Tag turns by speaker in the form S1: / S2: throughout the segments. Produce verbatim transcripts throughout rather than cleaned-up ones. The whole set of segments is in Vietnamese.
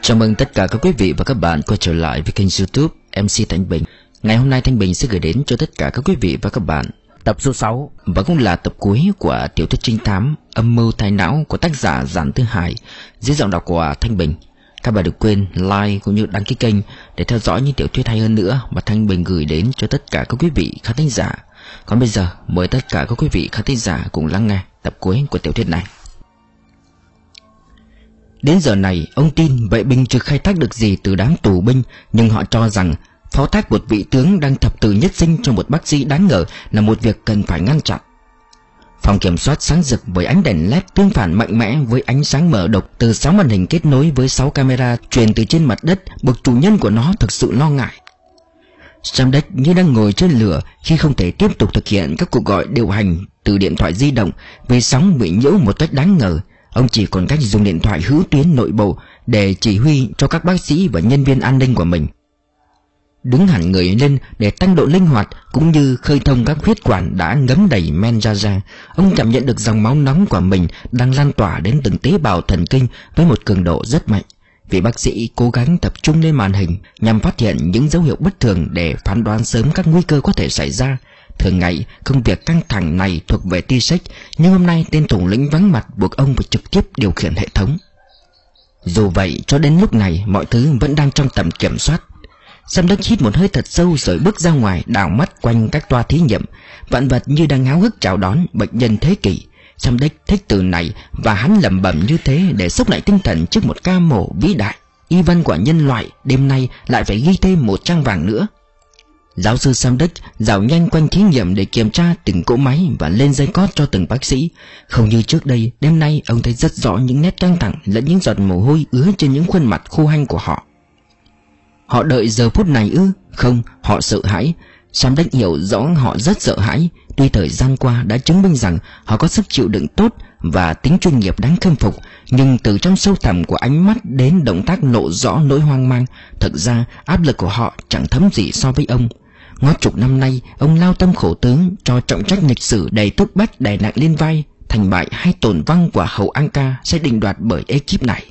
S1: Chào mừng tất cả các quý vị và các bạn quay trở lại với kênh YouTube em xê Thanh Bình. Ngày hôm nay Thanh Bình sẽ gửi đến cho tất cả các quý vị và các bạn tập số sáu, và cũng là tập cuối của tiểu thuyết trinh thám Âm mưu thái não của tác giả Giản Tư Hải, dưới giọng đọc của Thanh Bình. Các bạn đừng quên like cũng như đăng ký kênh để theo dõi những tiểu thuyết hay hơn nữa mà Thanh Bình gửi đến cho tất cả các quý vị khán thính giả. Còn bây giờ mời tất cả các quý vị khán thính giả cùng lắng nghe tập cuối của tiểu thuyết này. Đến giờ này, ông tin vệ binh chưa khai thác được gì từ đám tù binh, nhưng họ cho rằng phó thác một vị tướng đang thập tử nhất sinh cho một bác sĩ đáng ngờ là một việc cần phải ngăn chặn. Phòng kiểm soát sáng rực với ánh đèn led tương phản mạnh mẽ với ánh sáng mở độc từ sáu màn hình kết nối với sáu camera truyền từ trên mặt đất, buộc chủ nhân của nó thực sự lo ngại. Samdeck như đang ngồi trên lửa khi không thể tiếp tục thực hiện các cuộc gọi điều hành từ điện thoại di động vì sóng bị nhiễu một cách đáng ngờ. Ông chỉ còn cách dùng điện thoại hữu tuyến nội bộ để chỉ huy cho các bác sĩ và nhân viên an ninh của mình. Đứng hẳn người lên để tăng độ linh hoạt cũng như khơi thông các huyết quản đã ngấm đầy men ra da. Ông cảm nhận được dòng máu nóng của mình đang lan tỏa đến từng tế bào thần kinh với một cường độ rất mạnh. Vị bác sĩ cố gắng tập trung lên màn hình nhằm phát hiện những dấu hiệu bất thường để phán đoán sớm các nguy cơ có thể xảy ra. Thường ngày, công việc căng thẳng này thuộc về T-Sec, nhưng hôm nay tên thủ lĩnh vắng mặt buộc ông phải trực tiếp điều khiển hệ thống. Dù vậy, cho đến lúc này, mọi thứ vẫn đang trong tầm kiểm soát. Samdeck hít một hơi thật sâu rồi bước ra ngoài, đảo mắt quanh các toa thí nghiệm. Vạn vật như đang háo hức chào đón bệnh nhân thế kỷ. Samdeck thích từ này và hắn lẩm bẩm như thế để xúc lại tinh thần trước một ca mổ vĩ đại. Y văn của nhân loại đêm nay lại phải ghi thêm một trang vàng nữa. Giáo sư Samdeck dạo nhanh quanh thí nghiệm để kiểm tra từng cỗ máy và lên dây cót cho từng bác sĩ. Không như trước đây, đêm nay ông thấy rất rõ những nét căng thẳng lẫn những giọt mồ hôi ứa trên những khuôn mặt khô hanh của họ. Họ đợi giờ phút này ư? Không, họ sợ hãi. Samdeck hiểu rõ họ rất sợ hãi. Tuy thời gian qua đã chứng minh rằng họ có sức chịu đựng tốt và tính chuyên nghiệp đáng khâm phục, nhưng từ trong sâu thẳm của ánh mắt đến động tác lộ rõ nỗi hoang mang. Thực ra áp lực của họ chẳng thấm gì so với ông. Ngót chục năm nay, ông lao tâm khổ tướng cho trọng trách lịch sử đầy thúc bách đè nặng lên vai. Thành bại hay tổn vong của hầu Anka sẽ định đoạt bởi ekip này.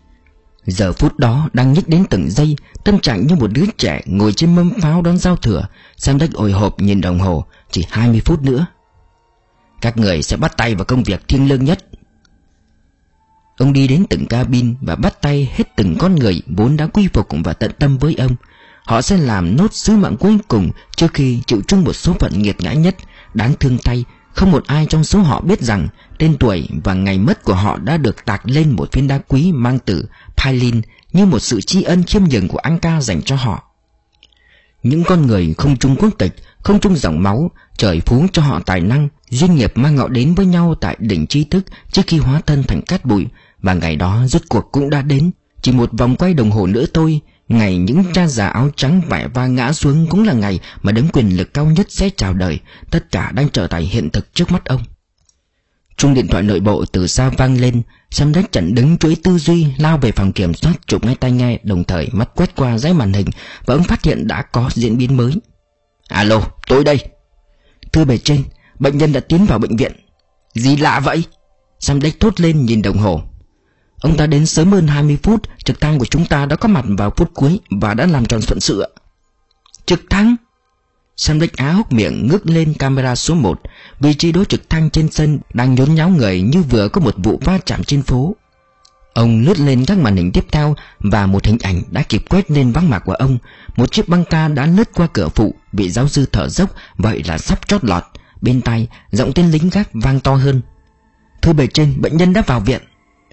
S1: Giờ phút đó đang nhích đến từng giây, tâm trạng như một đứa trẻ ngồi trên mâm pháo đón giao thừa. Samdeck hồi hộp nhìn đồng hồ, chỉ hai mươi phút nữa. Các người sẽ bắt tay vào công việc thiêng liêng nhất. Ông đi đến từng cabin và bắt tay hết từng con người vốn đã quy phục và tận tâm với ông. Họ sẽ làm nốt sứ mạng cuối cùng trước khi chịu chung một số phận nghiệt ngã nhất. Đáng thương thay, không một ai trong số họ biết rằng tên tuổi và ngày mất của họ đã được tạc lên một viên đá quý mang từ Pylin như một sự tri ân khiêm nhường của Anka dành cho họ. Những con người không chung quốc tịch, không chung dòng máu, trời phú cho họ tài năng, duyên nghiệp mang họ đến với nhau tại đỉnh trí thức trước khi hóa thân thành cát bụi. Và ngày đó rốt cuộc cũng đã đến. Chỉ một vòng quay đồng hồ nữa thôi, ngày những cha già áo trắng vẻ va ngã xuống cũng là ngày mà đấng quyền lực cao nhất sẽ chào đời. Tất cả đang trở thành hiện thực trước mắt ông. Chuông điện thoại nội bộ từ xa vang lên. Samdeck chặn đứng chuỗi tư duy, lao về phòng kiểm soát, chụp ngay tai nghe, đồng thời mắt quét qua dãy màn hình và ông phát hiện đã có diễn biến mới. Alo, tôi đây. Thưa bề trên, bệnh nhân đã tiến vào bệnh viện. Gì lạ vậy? Samdeck thốt lên nhìn đồng hồ. Ông ta đến sớm hơn hai mươi phút. Trực thăng của chúng ta đã có mặt vào phút cuối và đã làm tròn phận sự ạ. Trực thăng? Samdeck á hốc miệng ngước lên camera số một. Vị trí đối trực thăng trên sân đang nhốn nháo người như vừa có một vụ va chạm trên phố. Ông lướt lên các màn hình tiếp theo và một hình ảnh đã kịp quét lên vắng mặt của ông. Một chiếc băng ca đã lướt qua cửa phụ. Vị giáo sư thở dốc, vậy là sắp chót lọt. Bên tai giọng tên lính gác vang to hơn. Thưa bề trên, bệnh nhân đã vào viện.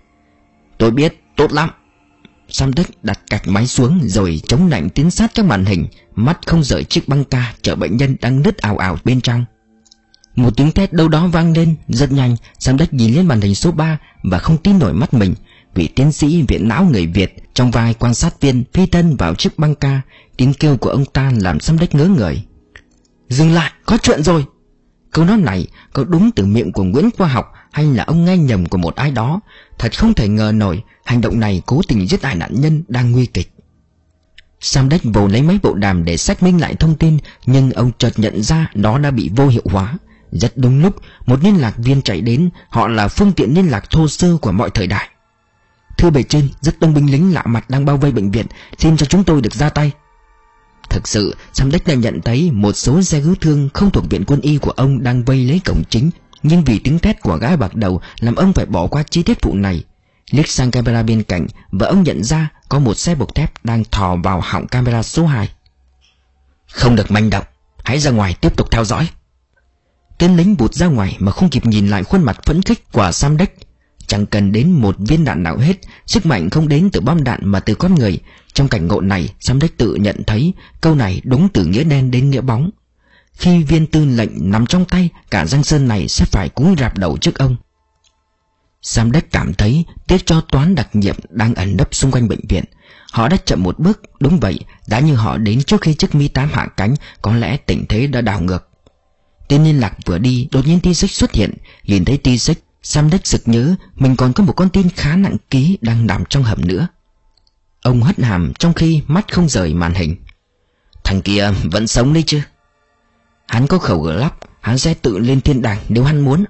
S1: Tôi biết, tốt lắm. Samdeck đặt cạch máy xuống rồi chống nạnh tiến sát các màn hình, mắt không rời chiếc băng ca chở bệnh nhân đang nứt ào ào bên trong. Một tiếng thét đâu đó vang lên rất nhanh. Samdeck nhìn lên màn hình số ba và không tin nổi mắt mình. Vị tiến sĩ viện não người Việt trong vai quan sát viên phi thân vào chiếc băng ca. Tiếng kêu của ông ta làm Samdeck ngớ người. Dừng lại, có chuyện rồi. Câu nói này có đúng từ miệng của Nguyễn Khoa Học hay là ông nghe nhầm của một ai đó? Thật không thể ngờ nổi hành động này cố tình giết hại nạn nhân đang nguy kịch. Samdeck vồ lấy máy bộ đàm để xác minh lại thông tin, nhưng ông chợt nhận ra đó đã bị vô hiệu hóa. Rất đúng lúc, một liên lạc viên chạy đến. Họ là phương tiện liên lạc thô sơ của mọi thời đại. Thưa bề trên, rất đông binh lính lạ mặt đang bao vây bệnh viện, xin cho chúng tôi được ra tay. Thực sự, Samdech đã nhận thấy một số xe cứu thương không thuộc viện quân y của ông đang vây lấy cổng chính, nhưng vì tiếng thét của gã bạc đầu làm ông phải bỏ qua chi tiết vụ này. Liếc sang camera bên cạnh và ông nhận ra có một xe bọc thép đang thò vào họng camera số hai. Không được manh động, hãy ra ngoài tiếp tục theo dõi. Tên lính vụt ra ngoài mà không kịp nhìn lại khuôn mặt phấn khích của Samdech. Chẳng cần đến một viên đạn nào hết, sức mạnh không đến từ bom đạn mà từ con người. Trong cảnh ngộ này, Samdech tự nhận thấy câu này đúng từ nghĩa đen đến nghĩa bóng. Khi viên tư lệnh nằm trong tay, cả Giang Sơn này sẽ phải cúi rạp đầu trước ông. Samdech cảm thấy tiếc cho toán đặc nhiệm đang ẩn nấp xung quanh bệnh viện. Họ đã chậm một bước, đúng vậy, đã như họ đến trước khi chiếc Mi tám hạ cánh, có lẽ tình thế đã đảo ngược. Tên liên lạc vừa đi, đột nhiên T-Sex xuất hiện. Nhìn thấy T-Sex, Samdech sực nhớ mình còn có một con tin khá nặng ký đang nằm trong hầm nữa. Ông hất hàm trong khi mắt không rời màn hình. Thằng kia vẫn sống đấy chứ? Hắn có khẩu gở lắp, hắn sẽ tự lên thiên đàng nếu hắn muốn.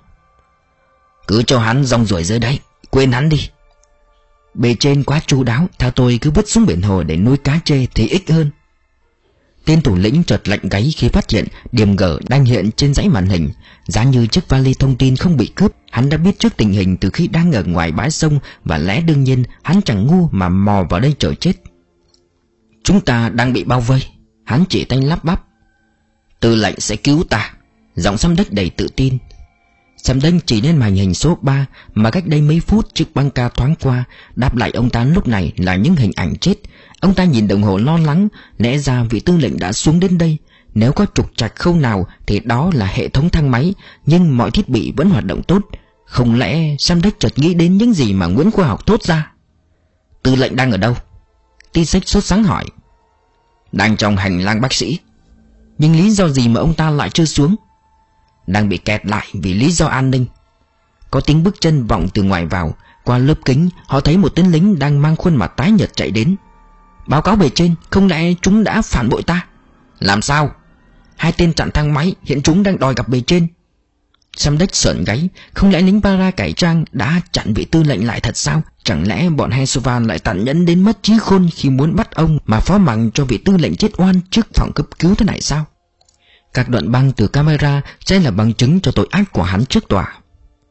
S1: Cứ cho hắn rong ruổi dưới đấy, quên hắn đi. Bề trên quá chu đáo, theo tôi cứ vứt xuống biển hồ để nuôi cá chê thì ích hơn. Tên thủ lĩnh chợt lạnh gáy khi phát hiện điểm G đang hiện trên dãy màn hình. Giá như chiếc vali thông tin không bị cướp, hắn đã biết trước tình hình từ khi đang ở ngoài bãi sông, và lẽ đương nhiên hắn chẳng ngu mà mò vào đây chờ chết. Chúng ta đang bị bao vây. Hắn chỉ tay lắp bắp. Tư lệnh sẽ cứu ta. Giọng Samdech đầy tự tin. Samdech chỉ lên màn hình số ba mà cách đây mấy phút chiếc băng ca thoáng qua. Đáp lại ông ta lúc này là những hình ảnh chết. Ông ta nhìn đồng hồ lo lắng. Lẽ ra vị tư lệnh đã xuống đến đây. Nếu có trục trặc khâu nào thì đó là hệ thống thang máy, nhưng mọi thiết bị vẫn hoạt động tốt. Không lẽ Samdech chợt nghĩ đến những gì mà Nguyễn Khoa Học thốt ra? Tư lệnh đang ở đâu? T-Sex sốt sắng hỏi. Đang trong hành lang bác sĩ. Nhưng lý do gì mà ông ta lại chưa xuống? Đang bị kẹt lại vì lý do an ninh. Có tiếng bước chân vọng từ ngoài vào. Qua lớp kính họ thấy một tên lính đang mang khuôn mặt tái nhợt chạy đến. Báo cáo bề trên, không lẽ chúng đã phản bội ta? Làm sao? Hai tên chặn thang máy, hiện chúng đang đòi gặp bề trên. Samdech sởn gáy. Không lẽ lính para cải trang đã chặn vị tư lệnh lại thật sao? Chẳng lẽ bọn Hesovan lại tàn nhẫn đến mất trí khôn khi muốn bắt ông mà phó mặc cho vị tư lệnh chết oan trước phòng cấp cứu thế này sao? Các đoạn băng từ camera sẽ là bằng chứng cho tội ác của hắn trước tòa.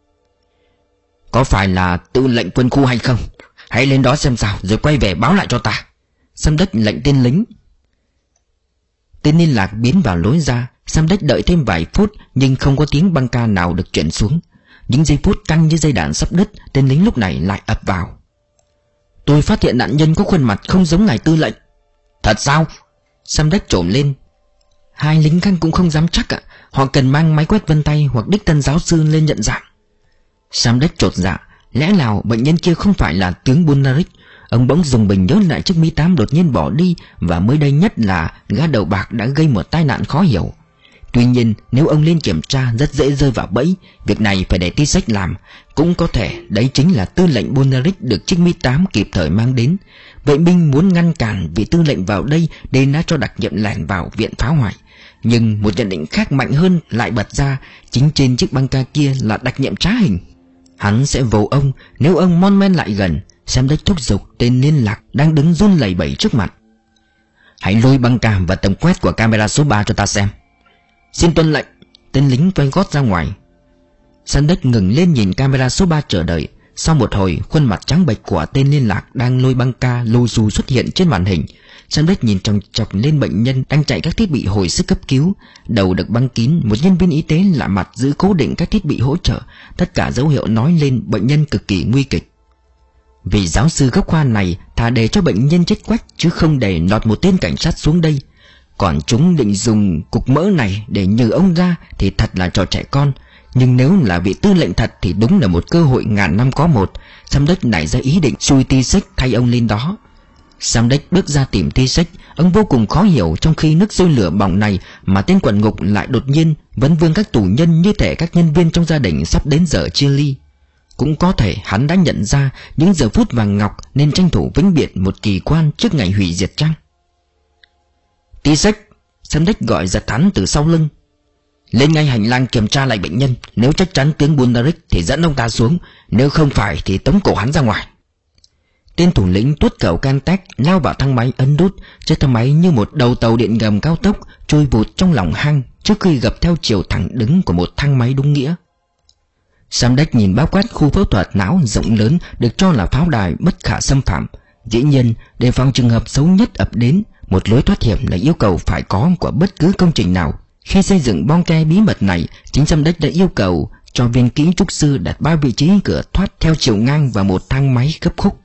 S1: Có phải là tư lệnh quân khu hay không? Hãy lên đó xem sao rồi quay về báo lại cho ta. Samdech lệnh tên lính. Tên liên lạc biến vào lối ra. Samdech đợi thêm vài phút nhưng không có tiếng băng ca nào được chuyển xuống. Những giây phút căng như dây đàn sắp đứt, tên lính lúc này lại ập vào. Tôi phát hiện nạn nhân có khuôn mặt không giống ngài tư lệnh. Thật sao? Samdech trồm lên. Hai lính khác cũng không dám chắc ạ. Họ cần mang máy quét vân tay hoặc đích thân giáo sư lên nhận dạng. Samdech chột dạ. Lẽ nào bệnh nhân kia không phải là tướng Bunaric? Ông bỗng dùng bình nhớ lại chiếc Mi tám đột nhiên bỏ đi, và mới đây nhất là gã đầu bạc đã gây một tai nạn khó hiểu. Tuy nhiên nếu ông lên kiểm tra rất dễ rơi vào bẫy. Việc này phải để T-Sex làm. Cũng có thể đấy chính là tư lệnh Bunaric được chiếc Mi tám kịp thời mang đến. Vệ binh muốn ngăn cản vị tư lệnh vào đây nên đã cho đặc nhiệm lẻn vào viện phá hoại. Nhưng một nhận định khác mạnh hơn lại bật ra. Chính trên chiếc băng ca kia là đặc nhiệm trá hình. Hắn sẽ vồ ông nếu ông mon men lại gần. Samdech thúc giục tên liên lạc đang đứng run lẩy bẩy trước mặt. Hãy lôi băng ca và tầm quét của camera số ba cho ta xem. Xin tuân lệnh. Tên lính quay gót ra ngoài. Samdech ngừng lên nhìn camera số ba chờ đợi. Sau một hồi, khuôn mặt trắng bệch của tên liên lạc đang lôi băng ca lô xù xuất hiện trên màn hình. Samdech nhìn chòng chọc lên bệnh nhân đang chạy các thiết bị hồi sức cấp cứu. Đầu được băng kín, một nhân viên y tế lạ mặt giữ cố định các thiết bị hỗ trợ. Tất cả dấu hiệu nói lên bệnh nhân cực kỳ nguy kịch. Vì giáo sư gốc khoa này thà để cho bệnh nhân chết quách chứ không để lọt một tên cảnh sát xuống đây. Còn chúng định dùng cục mỡ này để nhử ông ra thì thật là trò trẻ con. Nhưng nếu là vị tư lệnh thật thì đúng là một cơ hội ngàn năm có một. Samdech nảy ra ý định xui T-Sex thay ông lên đó. Samdech bước ra tìm T-Sex. Ông vô cùng khó hiểu trong khi nước sôi lửa bỏng này mà tên quản ngục lại đột nhiên vấn vương các tù nhân như thể các nhân viên trong gia đình sắp đến giờ chia ly. Cũng có thể hắn đã nhận ra những giờ phút vàng ngọc nên tranh thủ vĩnh biệt một kỳ quan trước ngày hủy diệt chăng? T-Sex, Samdech gọi giật hắn từ sau lưng. Lên ngay hành lang kiểm tra lại bệnh nhân. Nếu chắc chắn tướng Bunaric thì dẫn ông ta xuống. Nếu không phải thì tống cổ hắn ra ngoài. Tên thủ lĩnh tuốt cẩu can tách lao vào thang máy ấn nút. Chiếc thang máy như một đầu tàu điện ngầm cao tốc trôi vụt trong lòng hang trước khi gập theo chiều thẳng đứng của một thang máy đúng nghĩa. Samdech nhìn bao quát khu phẫu thuật não rộng lớn được cho là pháo đài bất khả xâm phạm. Dĩ nhiên, đề phòng trường hợp xấu nhất ập đến, một lối thoát hiểm là yêu cầu phải có của bất cứ công trình nào. Khi xây dựng bong ke bí mật này, chính Samdech đã yêu cầu cho viên kỹ trúc sư đặt ba vị trí cửa thoát theo chiều ngang và một thang máy gấp khúc.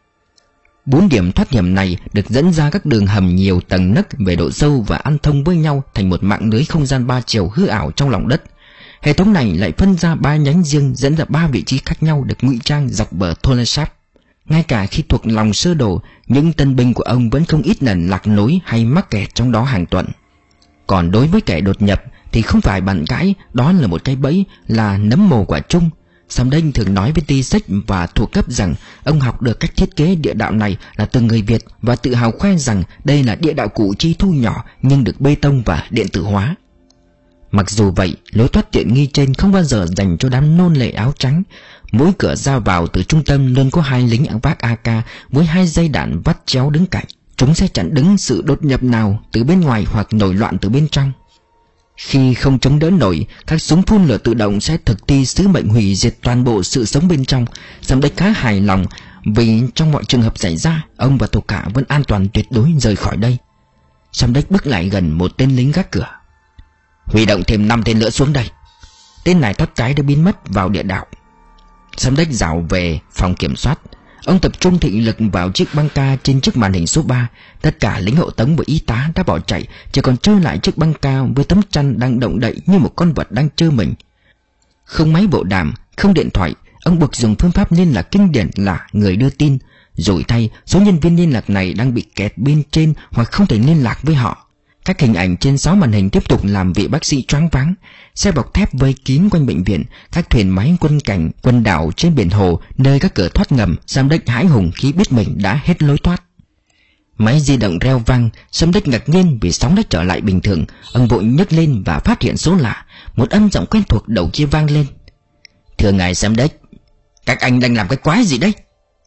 S1: Bốn điểm thoát hiểm này được dẫn ra các đường hầm nhiều tầng nấc về độ sâu và ăn thông với nhau thành một mạng lưới không gian ba chiều hư ảo trong lòng đất. Hệ thống này lại phân ra ba nhánh riêng dẫn ra ba vị trí khác nhau được ngụy trang dọc bờ Tonle Sap. Ngay cả khi thuộc lòng sơ đồ, những tân binh của ông vẫn không ít lần lạc lối hay mắc kẹt trong đó hàng tuần. Còn đối với kẻ đột nhập thì không phải bàn cãi, đó là một cái bẫy, là nấm mồ quả chung. Samdech thường nói với ty sách và thuộc cấp rằng ông học được cách thiết kế địa đạo này là từ người Việt và tự hào khoe rằng đây là địa đạo cũ chi thu nhỏ nhưng được bê tông và điện tử hóa. Mặc dù vậy, lối thoát tiện nghi trên không bao giờ dành cho đám nôn lệ áo trắng. Mỗi cửa ra vào từ trung tâm luôn có hai lính vác a ca với hai dây đạn vắt chéo đứng cạnh. Chúng sẽ chặn đứng sự đột nhập nào từ bên ngoài hoặc nổi loạn từ bên trong. Khi không chống đỡ nổi, các súng phun lửa tự động sẽ thực thi sứ mệnh hủy diệt toàn bộ sự sống bên trong. Samdech khá hài lòng vì trong mọi trường hợp xảy ra, ông và thuộc hạ vẫn an toàn tuyệt đối rời khỏi đây. Samdech bước lại gần một tên lính gác cửa. Huy động thêm năm tên nữa xuống đây. Tên này thoát cái đã biến mất vào địa đạo. Samdech dạo về phòng kiểm soát. Ông tập trung thị lực vào chiếc băng ca trên chiếc màn hình số ba. Tất cả lính hộ tống và y tá đã bỏ chạy, chỉ còn trơ lại chiếc băng ca với tấm chăn đang động đậy như một con vật đang trơ mình. Không máy bộ đàm, không điện thoại. Ông buộc dùng phương pháp liên lạc kinh điển là người đưa tin. Rồi thay, số nhân viên liên lạc này đang bị kẹt bên trên hoặc không thể liên lạc với họ. Các hình ảnh trên sáu màn hình tiếp tục làm vị bác sĩ choáng váng. Xe bọc thép vây kín quanh bệnh viện, các thuyền máy quân cảnh, quân đảo trên biển hồ nơi các cửa thoát ngầm. Samdech hãi hùng khi biết mình đã hết lối thoát. Máy di động reo vang. Samdech ngạc nhiên vì sóng đã trở lại bình thường. Ông vội nhấc lên và phát hiện số lạ. Một âm giọng quen thuộc đầu kia vang lên. Thưa ngài Samdech, các anh đang làm cái quái gì đấy?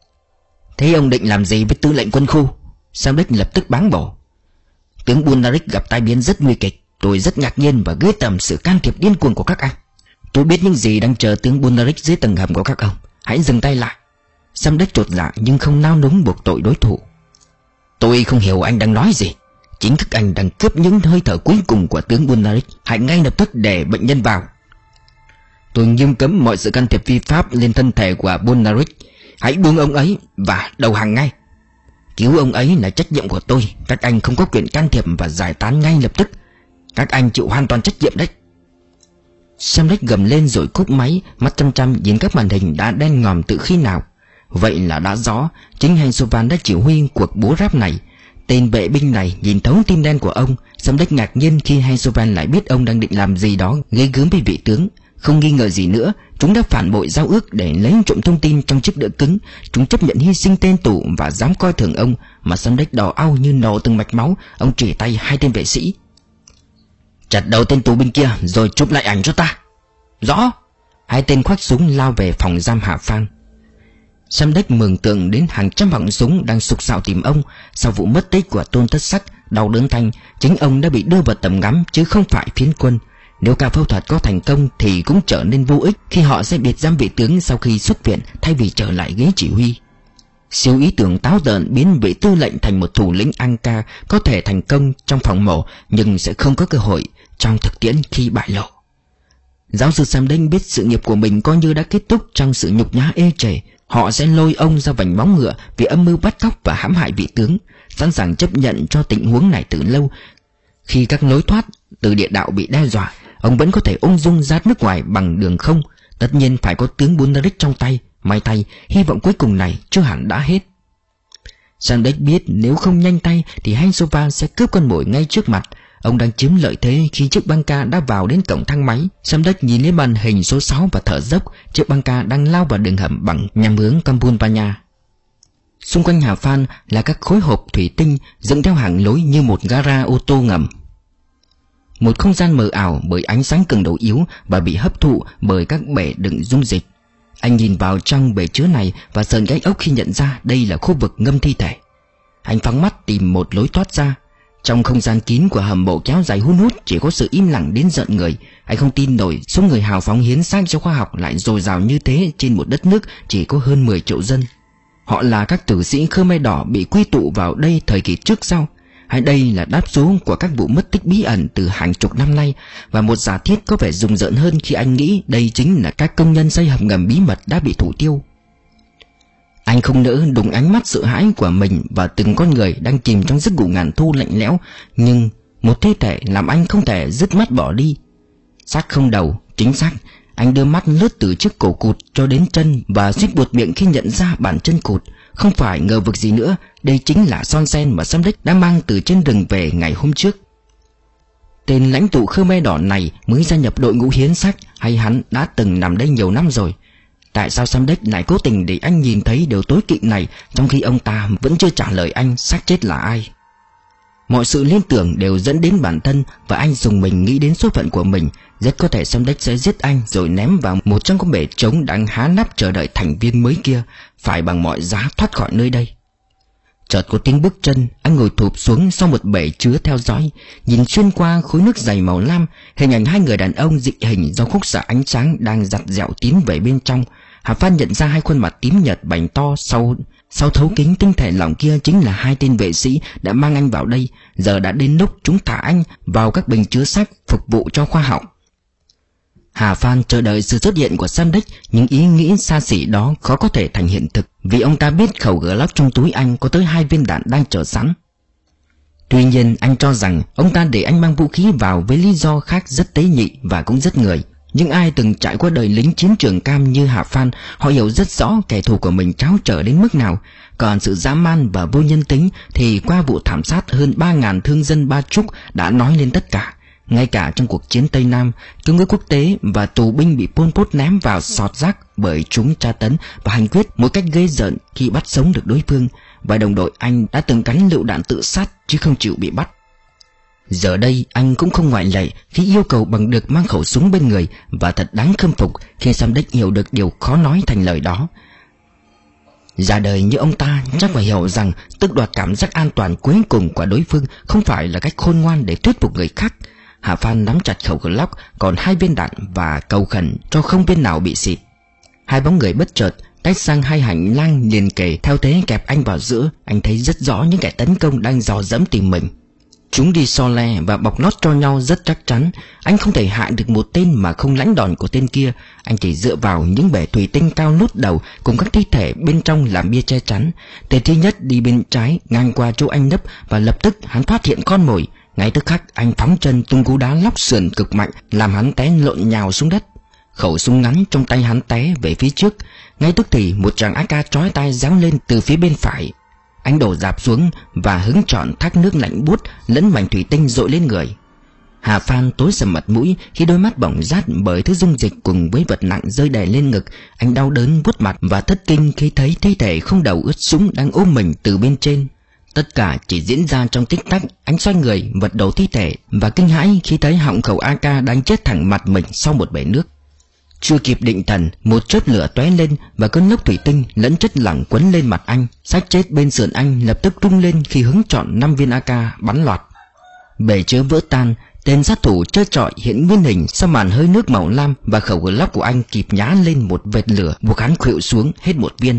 S1: Thế ông định làm gì với tư lệnh quân khu? Samdech lập tức báng bổ. Tướng Bunaric gặp tai biến rất nguy kịch. Tôi rất ngạc nhiên và ghê tởm sự can thiệp điên cuồng của các anh. Tôi biết những gì đang chờ tướng Bunaric dưới tầng hầm của các ông. Hãy dừng tay lại. Samdech chột dạ nhưng không nao núng buộc tội đối thủ. Tôi không hiểu anh đang nói gì. Chính các anh đang cướp những hơi thở cuối cùng của tướng Bunaric. Hãy ngay lập tức để bệnh nhân vào. Tôi nghiêm cấm mọi sự can thiệp vi pháp lên thân thể của Bunaric. Hãy buông ông ấy và đầu hàng ngay. Cứu ông ấy là trách nhiệm của tôi. Các anh không có quyền can thiệp và giải tán ngay lập tức. Các anh chịu hoàn toàn trách nhiệm đấy. Samdech gầm lên rồi cúp máy, mắt chăm chăm nhìn các màn hình đã đen ngòm từ khi nào. Vậy là đã rõ, chính Hansovan đã chỉ huy cuộc bố ráp này. Tên vệ binh này nhìn thấu tim đen của ông. Samdech ngạc nhiên khi Hansovan lại biết ông đang định làm gì đó ghê gớm với vị tướng. Không nghi ngờ gì nữa, chúng đã phản bội giao ước để lấy trộm thông tin trong chiếc đỡ cứng. Chúng chấp nhận hy sinh tên tù và dám coi thường ông. Mà Samdech đỏ au như nổ từng mạch máu. Ông chỉ tay hai tên vệ sĩ. Chặt đầu tên tù binh kia rồi chụp lại ảnh cho ta. Rõ. Hai tên khoác súng lao về phòng giam Hạ Phan. Samdech mường tượng đến hàng trăm họng súng đang sục sạo tìm ông. Sau vụ mất tích của Tôn Thất Sắc, đau đớn thanh, chính ông đã bị đưa vào tầm ngắm chứ không phải phiến quân. Nếu ca phẫu thuật có thành công thì cũng trở nên vô ích khi họ sẽ biệt giam vị tướng sau khi xuất viện thay vì trở lại ghế chỉ huy. Siêu ý tưởng táo tợn biến vị tư lệnh thành một thủ lĩnh Angka có thể thành công trong phòng mổ nhưng sẽ không có cơ hội trong thực tiễn khi bại lộ. Giáo sư Samdech biết sự nghiệp của mình coi như đã kết thúc trong sự nhục nhã ê chề. Họ sẽ lôi ông ra vành móng ngựa vì âm mưu bắt cóc và hãm hại vị tướng, sẵn sàng chấp nhận cho tình huống này từ lâu. Khi các lối thoát từ địa đạo bị đe dọa, ông vẫn có thể ung dung ra nước ngoài bằng đường không. Tất nhiên phải có tướng Bunaric trong tay. May tay, hy vọng cuối cùng này chưa hẳn đã hết. Samdech biết nếu không nhanh tay thì Hansovan sẽ cướp con mồi ngay trước mặt. Ông đang chiếm lợi thế khi chiếc băng ca đã vào đến cổng thang máy. Samdech nhìn lên màn hình số sáu và thở dốc. Chiếc băng ca đang lao vào đường hầm bằng nhằm hướng Campulvania. Xung quanh Hà Phan là các khối hộp thủy tinh dựng theo hàng lối như một gara ô tô ngầm. Một không gian mờ ảo bởi ánh sáng cường độ yếu và bị hấp thụ bởi các bể đựng dung dịch. Anh nhìn vào trong bể chứa này và sờn gai ốc khi nhận ra đây là khu vực ngâm thi thể. Anh phóng mắt tìm một lối thoát ra. Trong không gian kín của hầm mộ kéo dài hun hút chỉ có sự im lặng đến giận người. Anh không tin nổi số người hào phóng hiến xác cho khoa học lại dồi dào như thế trên một đất nước chỉ có hơn mười triệu dân. Họ là các tử sĩ Khmer Đỏ bị quy tụ vào đây thời kỳ trước sau, hay đây là đáp số của các vụ mất tích bí ẩn từ hàng chục năm nay? Và một giả thiết có vẻ rùng rợn hơn khi anh nghĩ đây chính là các công nhân xây hầm ngầm bí mật đã bị thủ tiêu. Anh không nỡ đụng ánh mắt sợ hãi của mình và từng con người đang chìm trong giấc ngủ ngàn thu lạnh lẽo, nhưng một thi thể làm anh không thể dứt mắt bỏ đi. Xác không đầu, chính xác. Anh đưa mắt lướt từ chiếc cổ cụt cho đến chân và suýt buột miệng khi nhận ra bàn chân cụt không phải ngờ vực gì nữa, đây chính là son sen mà Samdech đã mang từ trên rừng về ngày hôm trước. Tên lãnh tụ Khmer Đỏ này mới gia nhập đội ngũ hiến xác, hay hắn đã từng nằm đây nhiều năm rồi? Tại sao Samdech lại cố tình để anh nhìn thấy điều tối kỵ này, trong khi ông ta vẫn chưa trả lời anh xác chết là ai? Mọi sự liên tưởng đều dẫn đến bản thân, và anh dùng mình nghĩ đến số phận của mình. Rất có thể Samdech sẽ giết anh rồi ném vào một trong các bể trống đang há nắp chờ đợi thành viên mới kia, phải bằng mọi giá thoát khỏi nơi đây. Chợt có tiếng bước chân, anh ngồi thụp xuống sau một bể chứa theo dõi, nhìn xuyên qua khối nước dày màu lam, hình ảnh hai người đàn ông dị hình do khúc xạ ánh sáng đang giặt dẹo tiến về bên trong. Hà Phan nhận ra hai khuôn mặt tím nhợt bành to sau sau thấu kính tinh thể lỏng kia chính là hai tên vệ sĩ đã mang anh vào đây. Giờ đã đến lúc chúng thả anh vào các bình chứa xác phục vụ cho khoa học. Hà Phan chờ đợi sự xuất hiện của Samdech, nhưng ý nghĩ xa xỉ đó khó có thể thành hiện thực, vì ông ta biết khẩu Glock trong túi anh có tới hai viên đạn đang chờ sẵn. Tuy nhiên anh cho rằng ông ta để anh mang vũ khí vào với lý do khác rất tế nhị và cũng rất người. Nhưng ai từng trải qua đời lính chiến trường cam như Hà Phan, họ hiểu rất rõ kẻ thù của mình tráo trở đến mức nào. Còn sự dã man và vô nhân tính thì qua vụ thảm sát hơn ba nghìn thương dân Ba Trúc đã nói lên tất cả. Ngay cả trong cuộc chiến Tây Nam, cứu ngũ quốc tế và tù binh bị Pol Pot ném vào sọt rác bởi chúng tra tấn và hành quyết một cách ghê rợn khi bắt sống được đối phương. Và đồng đội anh đã từng cắn lựu đạn tự sát chứ không chịu bị bắt. Giờ đây anh cũng không ngoại lệ khi yêu cầu bằng được mang khẩu súng bên người, và thật đáng khâm phục khi Samdech hiểu được điều khó nói thành lời đó. Ra đời như ông ta chắc phải hiểu rằng tước đoạt cảm giác an toàn cuối cùng của đối phương không phải là cách khôn ngoan để thuyết phục người khác. Hà Phan nắm chặt khẩu Glock còn hai viên đạn và cầu khẩn cho không viên nào bị xịt. Hai bóng người bất chợt tách sang hai hành lang liền kề, theo thế kẹp anh vào giữa. Anh thấy rất rõ những kẻ tấn công đang dò dẫm tìm mình. Chúng đi so le và bọc lót cho nhau rất chắc chắn. Anh không thể hạ được một tên mà không lãnh đòn của tên kia. Anh chỉ dựa vào những bể thủy tinh cao lút đầu cùng các thi thể bên trong làm bia che chắn. Tên thứ nhất đi bên trái ngang qua chỗ anh nấp, và lập tức hắn phát hiện con mồi. Ngay tức khắc anh phóng chân tung cú đá lóc sườn cực mạnh, làm hắn té lộn nhào xuống đất. Khẩu súng ngắn trong tay hắn té về phía trước. Ngay tức thì một tràng a ca chói tai giáng lên từ phía bên phải. Anh đổ dạp xuống và hứng trọn thác nước lạnh buốt lẫn mảnh thủy tinh dội lên người. Hà Phan tối sầm mặt mũi khi đôi mắt bỏng rát bởi thứ dung dịch cùng với vật nặng rơi đè lên ngực. Anh đau đớn vuốt mặt và thất kinh khi thấy thi thể không đầu ướt sũng đang ôm mình từ bên trên. Tất cả chỉ diễn ra trong tích tắc. Anh xoay người vật đầu thi thể và kinh hãi khi thấy họng khẩu a ca đang chết thẳng mặt mình sau một bể nước. Chưa kịp định thần, một chớp lửa tóe lên và cơn lốc thủy tinh lẫn chất lỏng quấn lên mặt anh. Xác chết bên sườn anh lập tức rung lên khi hứng trọn năm viên a ca bắn loạt. Bể chứa vỡ tan. Tên sát thủ trơ trọi hiện nguyên hình sau màn hơi nước màu lam, và khẩu Glock của anh kịp nhá lên một vệt lửa buộc hắn khuỵu xuống hết một viên.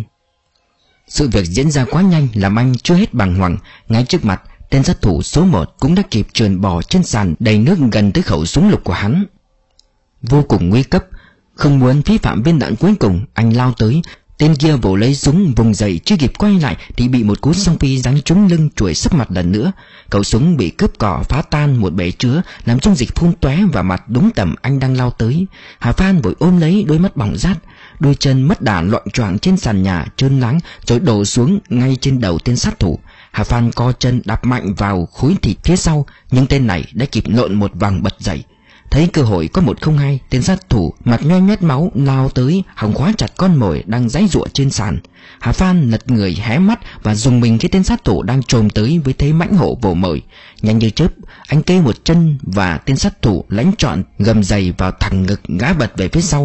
S1: Sự việc diễn ra quá nhanh làm anh chưa hết bàng hoàng. Ngay trước mặt, tên sát thủ số một cũng đã kịp trườn bò trên sàn đầy nước gần tới khẩu súng lục của hắn. Vô cùng nguy cấp, không muốn phí phạm viên đạn cuối cùng, anh lao tới. Tên kia vồ lấy súng vùng dậy, chưa kịp quay lại thì bị một cú song phi giáng trúng lưng chuỗi sấp mặt lần nữa. Khẩu súng bị cướp cỏ phá tan một bể chứa, làm dung dịch phun tóe vào mặt đúng tầm anh đang lao tới. Hà Phan vội ôm lấy, đôi mắt bỏng rát, đôi chân mất đà loạn choạng trên sàn nhà trơn láng rồi đổ xuống ngay trên đầu tên sát thủ. Hà Phan co chân đạp mạnh vào khối thịt phía sau, nhưng tên này đã kịp lộn một vòng bật dậy. Thấy cơ hội có một không hai, tên sát thủ mặt nhoe nhoét máu lao tới hòng khóa chặt con mồi đang giãy giụa trên sàn. Hà Phan lật người hé mắt và dùng mình khi tên sát thủ đang chồm tới với thế mãnh hổ vồ mồi. Nhanh như chớp, anh kê một chân và tên sát thủ lãnh trọn gầm giày vào thẳng ngực, ngã bật về phía sau.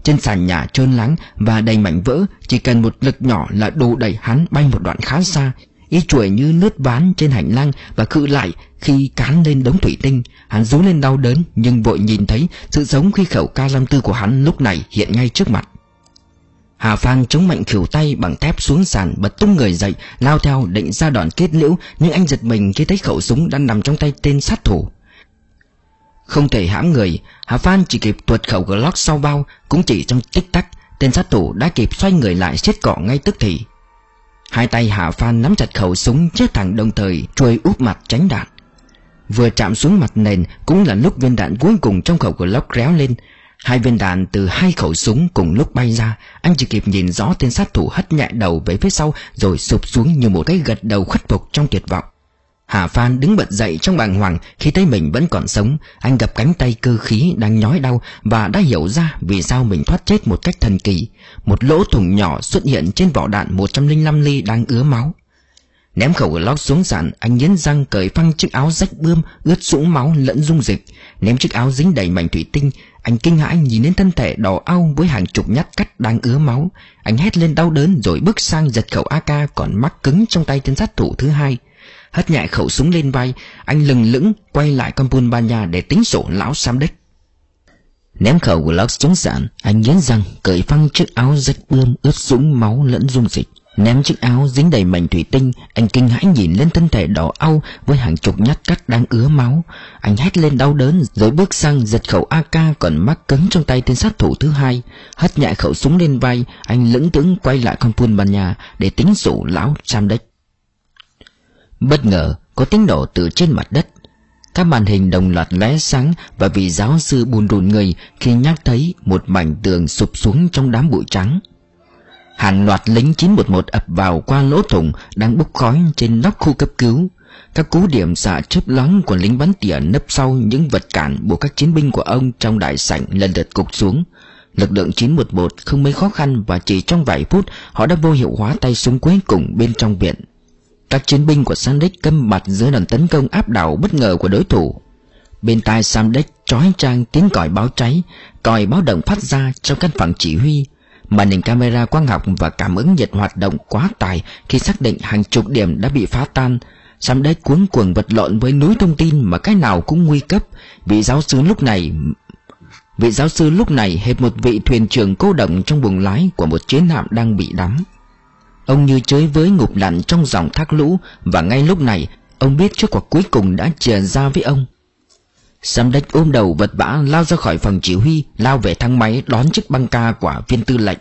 S1: Trên sàn nhà trơn láng và đầy mảnh vỡ, chỉ cần một lực nhỏ là đủ đẩy hắn bay một đoạn khá xa. Y chuỗi như lướt ván trên hành lang và khựng lại khi cán lên đống thủy tinh. Hắn rú lên đau đớn, nhưng vội nhìn thấy sự sống khi khẩu K năm mươi tư của hắn lúc này hiện ngay trước mặt. Hà Phan chống mạnh khuỷu tay bằng thép xuống sàn, bật tung người dậy, lao theo định ra đòn kết liễu, nhưng anh giật mình khi thấy khẩu súng đang nằm trong tay tên sát thủ. Không thể hãm người, Hà Phan chỉ kịp tuột khẩu Glock sau bao. Cũng chỉ trong tích tắc, tên sát thủ đã kịp xoay người lại siết cỏ ngay tức thì. Hai tay Hà Phan nắm chặt khẩu súng chĩa thẳng, đồng thời chuôi úp mặt tránh đạn. Vừa chạm xuống mặt nền cũng là lúc viên đạn cuối cùng trong khẩu Glock réo lên. Hai viên đạn từ hai khẩu súng cùng lúc bay ra. Anh chỉ kịp nhìn rõ tên sát thủ hất nhẹ đầu về phía sau rồi sụp xuống như một cái gật đầu khuất phục trong tuyệt vọng. Hà Phan đứng bật dậy trong bàng hoàng khi thấy mình vẫn còn sống. Anh gập cánh tay cơ khí đang nhói đau và đã hiểu ra vì sao mình thoát chết một cách thần kỳ. Một lỗ thủng nhỏ xuất hiện trên vỏ đạn một trăm lẻ năm ly đang ứa máu. Ném khẩu Glock xuống sàn, anh nghiến răng cởi phăng chiếc áo rách bươm ướt sũng máu lẫn dung dịch. Ném chiếc áo dính đầy mảnh thủy tinh, anh kinh hãi nhìn đến thân thể đỏ au với hàng chục nhát cắt đang ứa máu. Anh hét lên đau đớn rồi bước sang giật khẩu a ca còn mắc cứng trong tay tên sát thủ thứ hai. Hất nhẹ khẩu súng lên vai, anh lừng lững quay lại con Pul Banya để tính sổ lão Samdech. Ném khẩu Glock xuống sàn, anh nghiến răng cởi phăng chiếc áo rách bươm ướt sũng máu lẫn dung dịch. Ném chiếc áo dính đầy mảnh thủy tinh, anh kinh hãi nhìn lên thân thể đỏ au với hàng chục nhát cắt đang ứa máu. Anh hét lên đau đớn rồi bước sang giật khẩu a ca còn mắc cứng trong tay tên sát thủ thứ hai. Hất nhẹ khẩu súng lên vai, anh lững thững quay lại con Pul Banya để tính sổ lão Samdech. Bất ngờ có tiếng nổ từ trên mặt đất. Các màn hình đồng loạt lóe sáng và vị giáo sư bùn rùn người khi nhắc thấy một mảnh tường sụp xuống trong đám bụi trắng. Hàng loạt lính chín một một ập vào qua lỗ thủng đang bốc khói trên nóc khu cấp cứu. Các cú điểm xạ chớp loáng của lính bắn tỉa nấp sau những vật cản buộc các chiến binh của ông trong đại sảnh lần lượt gục xuống. Lực lượng chín một một không mấy khó khăn và chỉ trong vài phút họ đã vô hiệu hóa tay súng cuối cùng bên trong viện. Các chiến binh của Samdech câm bặt dưới đòn tấn công áp đảo bất ngờ của đối thủ. Bên tai Samdech chói chang tiếng còi báo cháy, còi báo động phát ra trong căn phòng chỉ huy. Màn hình camera quang học và cảm ứng nhiệt hoạt động quá tải khi xác định hàng chục điểm đã bị phá tan. Samdech cuống cuồng vật lộn với núi thông tin mà cái nào cũng nguy cấp. Vị giáo sư lúc này vị giáo sư lúc này hệt một vị thuyền trưởng cô động trong buồng lái của một chiến hạm đang bị đắm. Ông như chơi với ngục lặn trong dòng thác lũ, và ngay lúc này ông biết kết quả cuối cùng đã chìa ra với ông. Samdech ôm đầu vật vã lao ra khỏi phòng chỉ huy, lao về thang máy đón chiếc băng ca của viên tư lệnh.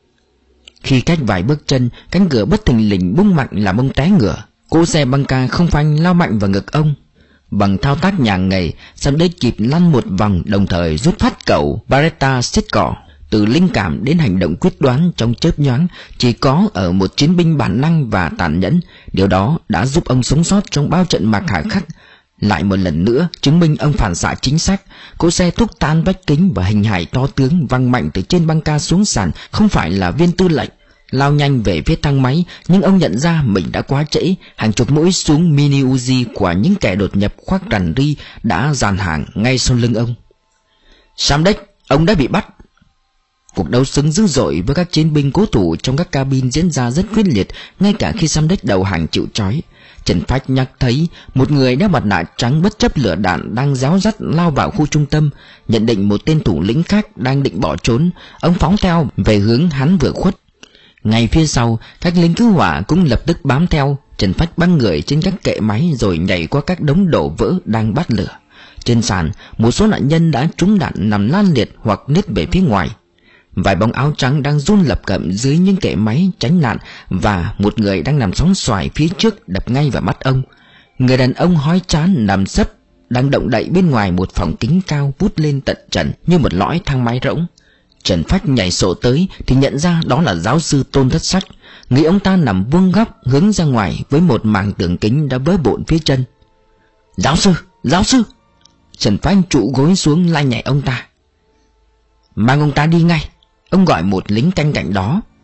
S1: Khi cách vài bước chân, cánh cửa bất thình lình bung mạnh làm ông té ngửa. Cỗ xe băng ca không phanh lao mạnh vào ngực ông. Bằng thao tác nhàng nghề, Samdech kịp lăn một vòng, đồng thời rút phát cẩu Beretta siết cỏ. Từ linh cảm đến hành động quyết đoán trong chớp nhoáng chỉ có ở một chiến binh bản năng và tàn nhẫn. Điều đó đã giúp ông sống sót trong bao trận mạc hà khắc. Lại một lần nữa chứng minh ông phản xạ chính xác. Cỗ xe thúc tan vách kính và hình hài to tướng văng mạnh từ trên băng ca xuống sàn không phải là viên tư lệnh. Lao nhanh về phía thang máy, nhưng ông nhận ra mình đã quá trễ. Hàng chục mũi súng mini Uzi của những kẻ đột nhập khoác rằn ri đã dàn hàng ngay sau lưng ông. Samdech, ông đã bị bắt. Cuộc đấu súng dữ dội với các chiến binh cố thủ trong các cabin diễn ra rất quyết liệt, ngay cả khi Samdech đầu hàng chịu trói. Trần Phách nhắc thấy một người đeo mặt nạ trắng bất chấp lửa đạn đang réo rắt lao vào khu trung tâm. Nhận định một tên thủ lĩnh khác đang định bỏ trốn, ông phóng theo về hướng hắn vừa khuất. Ngay phía sau, các lính cứu hỏa cũng lập tức bám theo. Trần Phách băng người trên các kệ máy rồi nhảy qua các đống đổ vỡ đang bắt lửa. Trên sàn, một số nạn nhân đã trúng đạn nằm lan liệt hoặc nứt về phía ngoài. Vài bóng áo trắng đang run lập cập dưới những kệ máy tránh nạn, và một người đang nằm sóng xoài phía trước đập ngay vào mắt ông. Người đàn ông hói trán nằm sấp đang động đậy bên ngoài một phòng kính cao vút lên tận trần như một lõi thang máy rỗng. Trần Phách nhảy sổ tới thì nhận ra đó là giáo sư Tôn Thất Sắc. Người ông ta nằm vuông góc hướng ra ngoài với một màng tường kính đã vỡ vụn phía chân. Giáo sư, giáo sư! Trần Phách trụ gối xuống lai nhảy ông ta. Mang ông ta đi ngay, ông gọi một lính canh cạnh đó.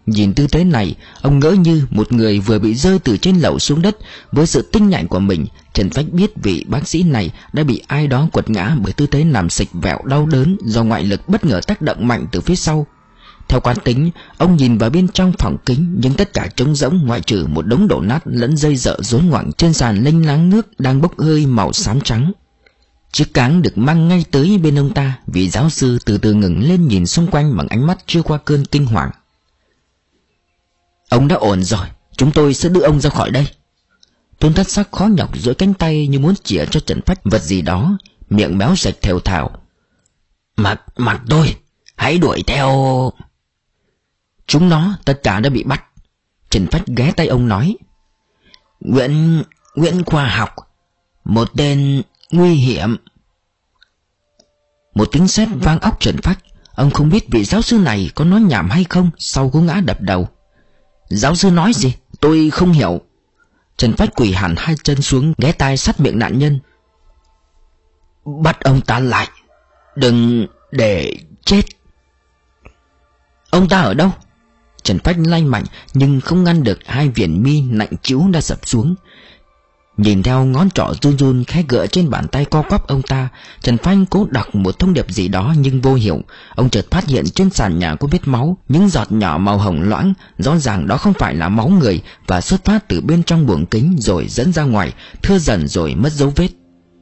S1: Nhìn tư thế này, ông ngỡ như một người vừa bị rơi từ trên lầu xuống đất. Với sự tinh nhạy của mình, Trần Phách biết vị bác sĩ này đã bị ai đó quật ngã bởi tư thế nằm xịch vẹo đau đớn do ngoại lực bất ngờ tác động mạnh từ phía sau. Theo quán tính, ông nhìn vào bên trong phòng kính, nhưng tất cả trống rỗng ngoại trừ một đống đổ nát lẫn dây dợ rối ngoằng trên sàn lênh láng nước đang bốc hơi màu xám trắng. Chiếc cáng được mang ngay tới bên ông ta. Vị giáo sư từ từ ngừng lên nhìn xung quanh bằng ánh mắt chưa qua cơn kinh hoàng. Ông đã ổn rồi, chúng tôi sẽ đưa ông ra khỏi đây. Tôn Thất Sắc khó nhọc duỗi cánh tay như muốn chĩa cho Trần Phách vật gì đó, miệng méo sạch thều thào. Mặt, mặt tôi, hãy đuổi theo. Chúng nó tất cả đã bị bắt. Trần Phách ghé tay ông nói. Nguyễn, Nguyễn Khoa Học, một tên nguy hiểm. Một tiếng sét vang óc Trần Phách. Ông không biết vị giáo sư này có nói nhảm hay không sau cú ngã đập đầu. Giáo sư nói gì? Tôi không hiểu. Trần Phách quỳ hẳn hai chân xuống, ghé tai sát miệng nạn nhân. Bắt ông ta lại, đừng để chết. Ông ta ở đâu? Trần Phách lay mạnh nhưng không ngăn được hai viền mi nặng trĩu đã sập xuống. Nhìn theo ngón trỏ run run khẽ gỡ trên bàn tay co quắp ông ta, Trần Phách cố đọc một thông điệp gì đó nhưng vô hiệu. Ông chợt phát hiện trên sàn nhà có vết máu, những giọt nhỏ màu hồng loãng, rõ ràng đó không phải là máu người và xuất phát từ bên trong buồng kính rồi dẫn ra ngoài, thưa dần rồi mất dấu vết.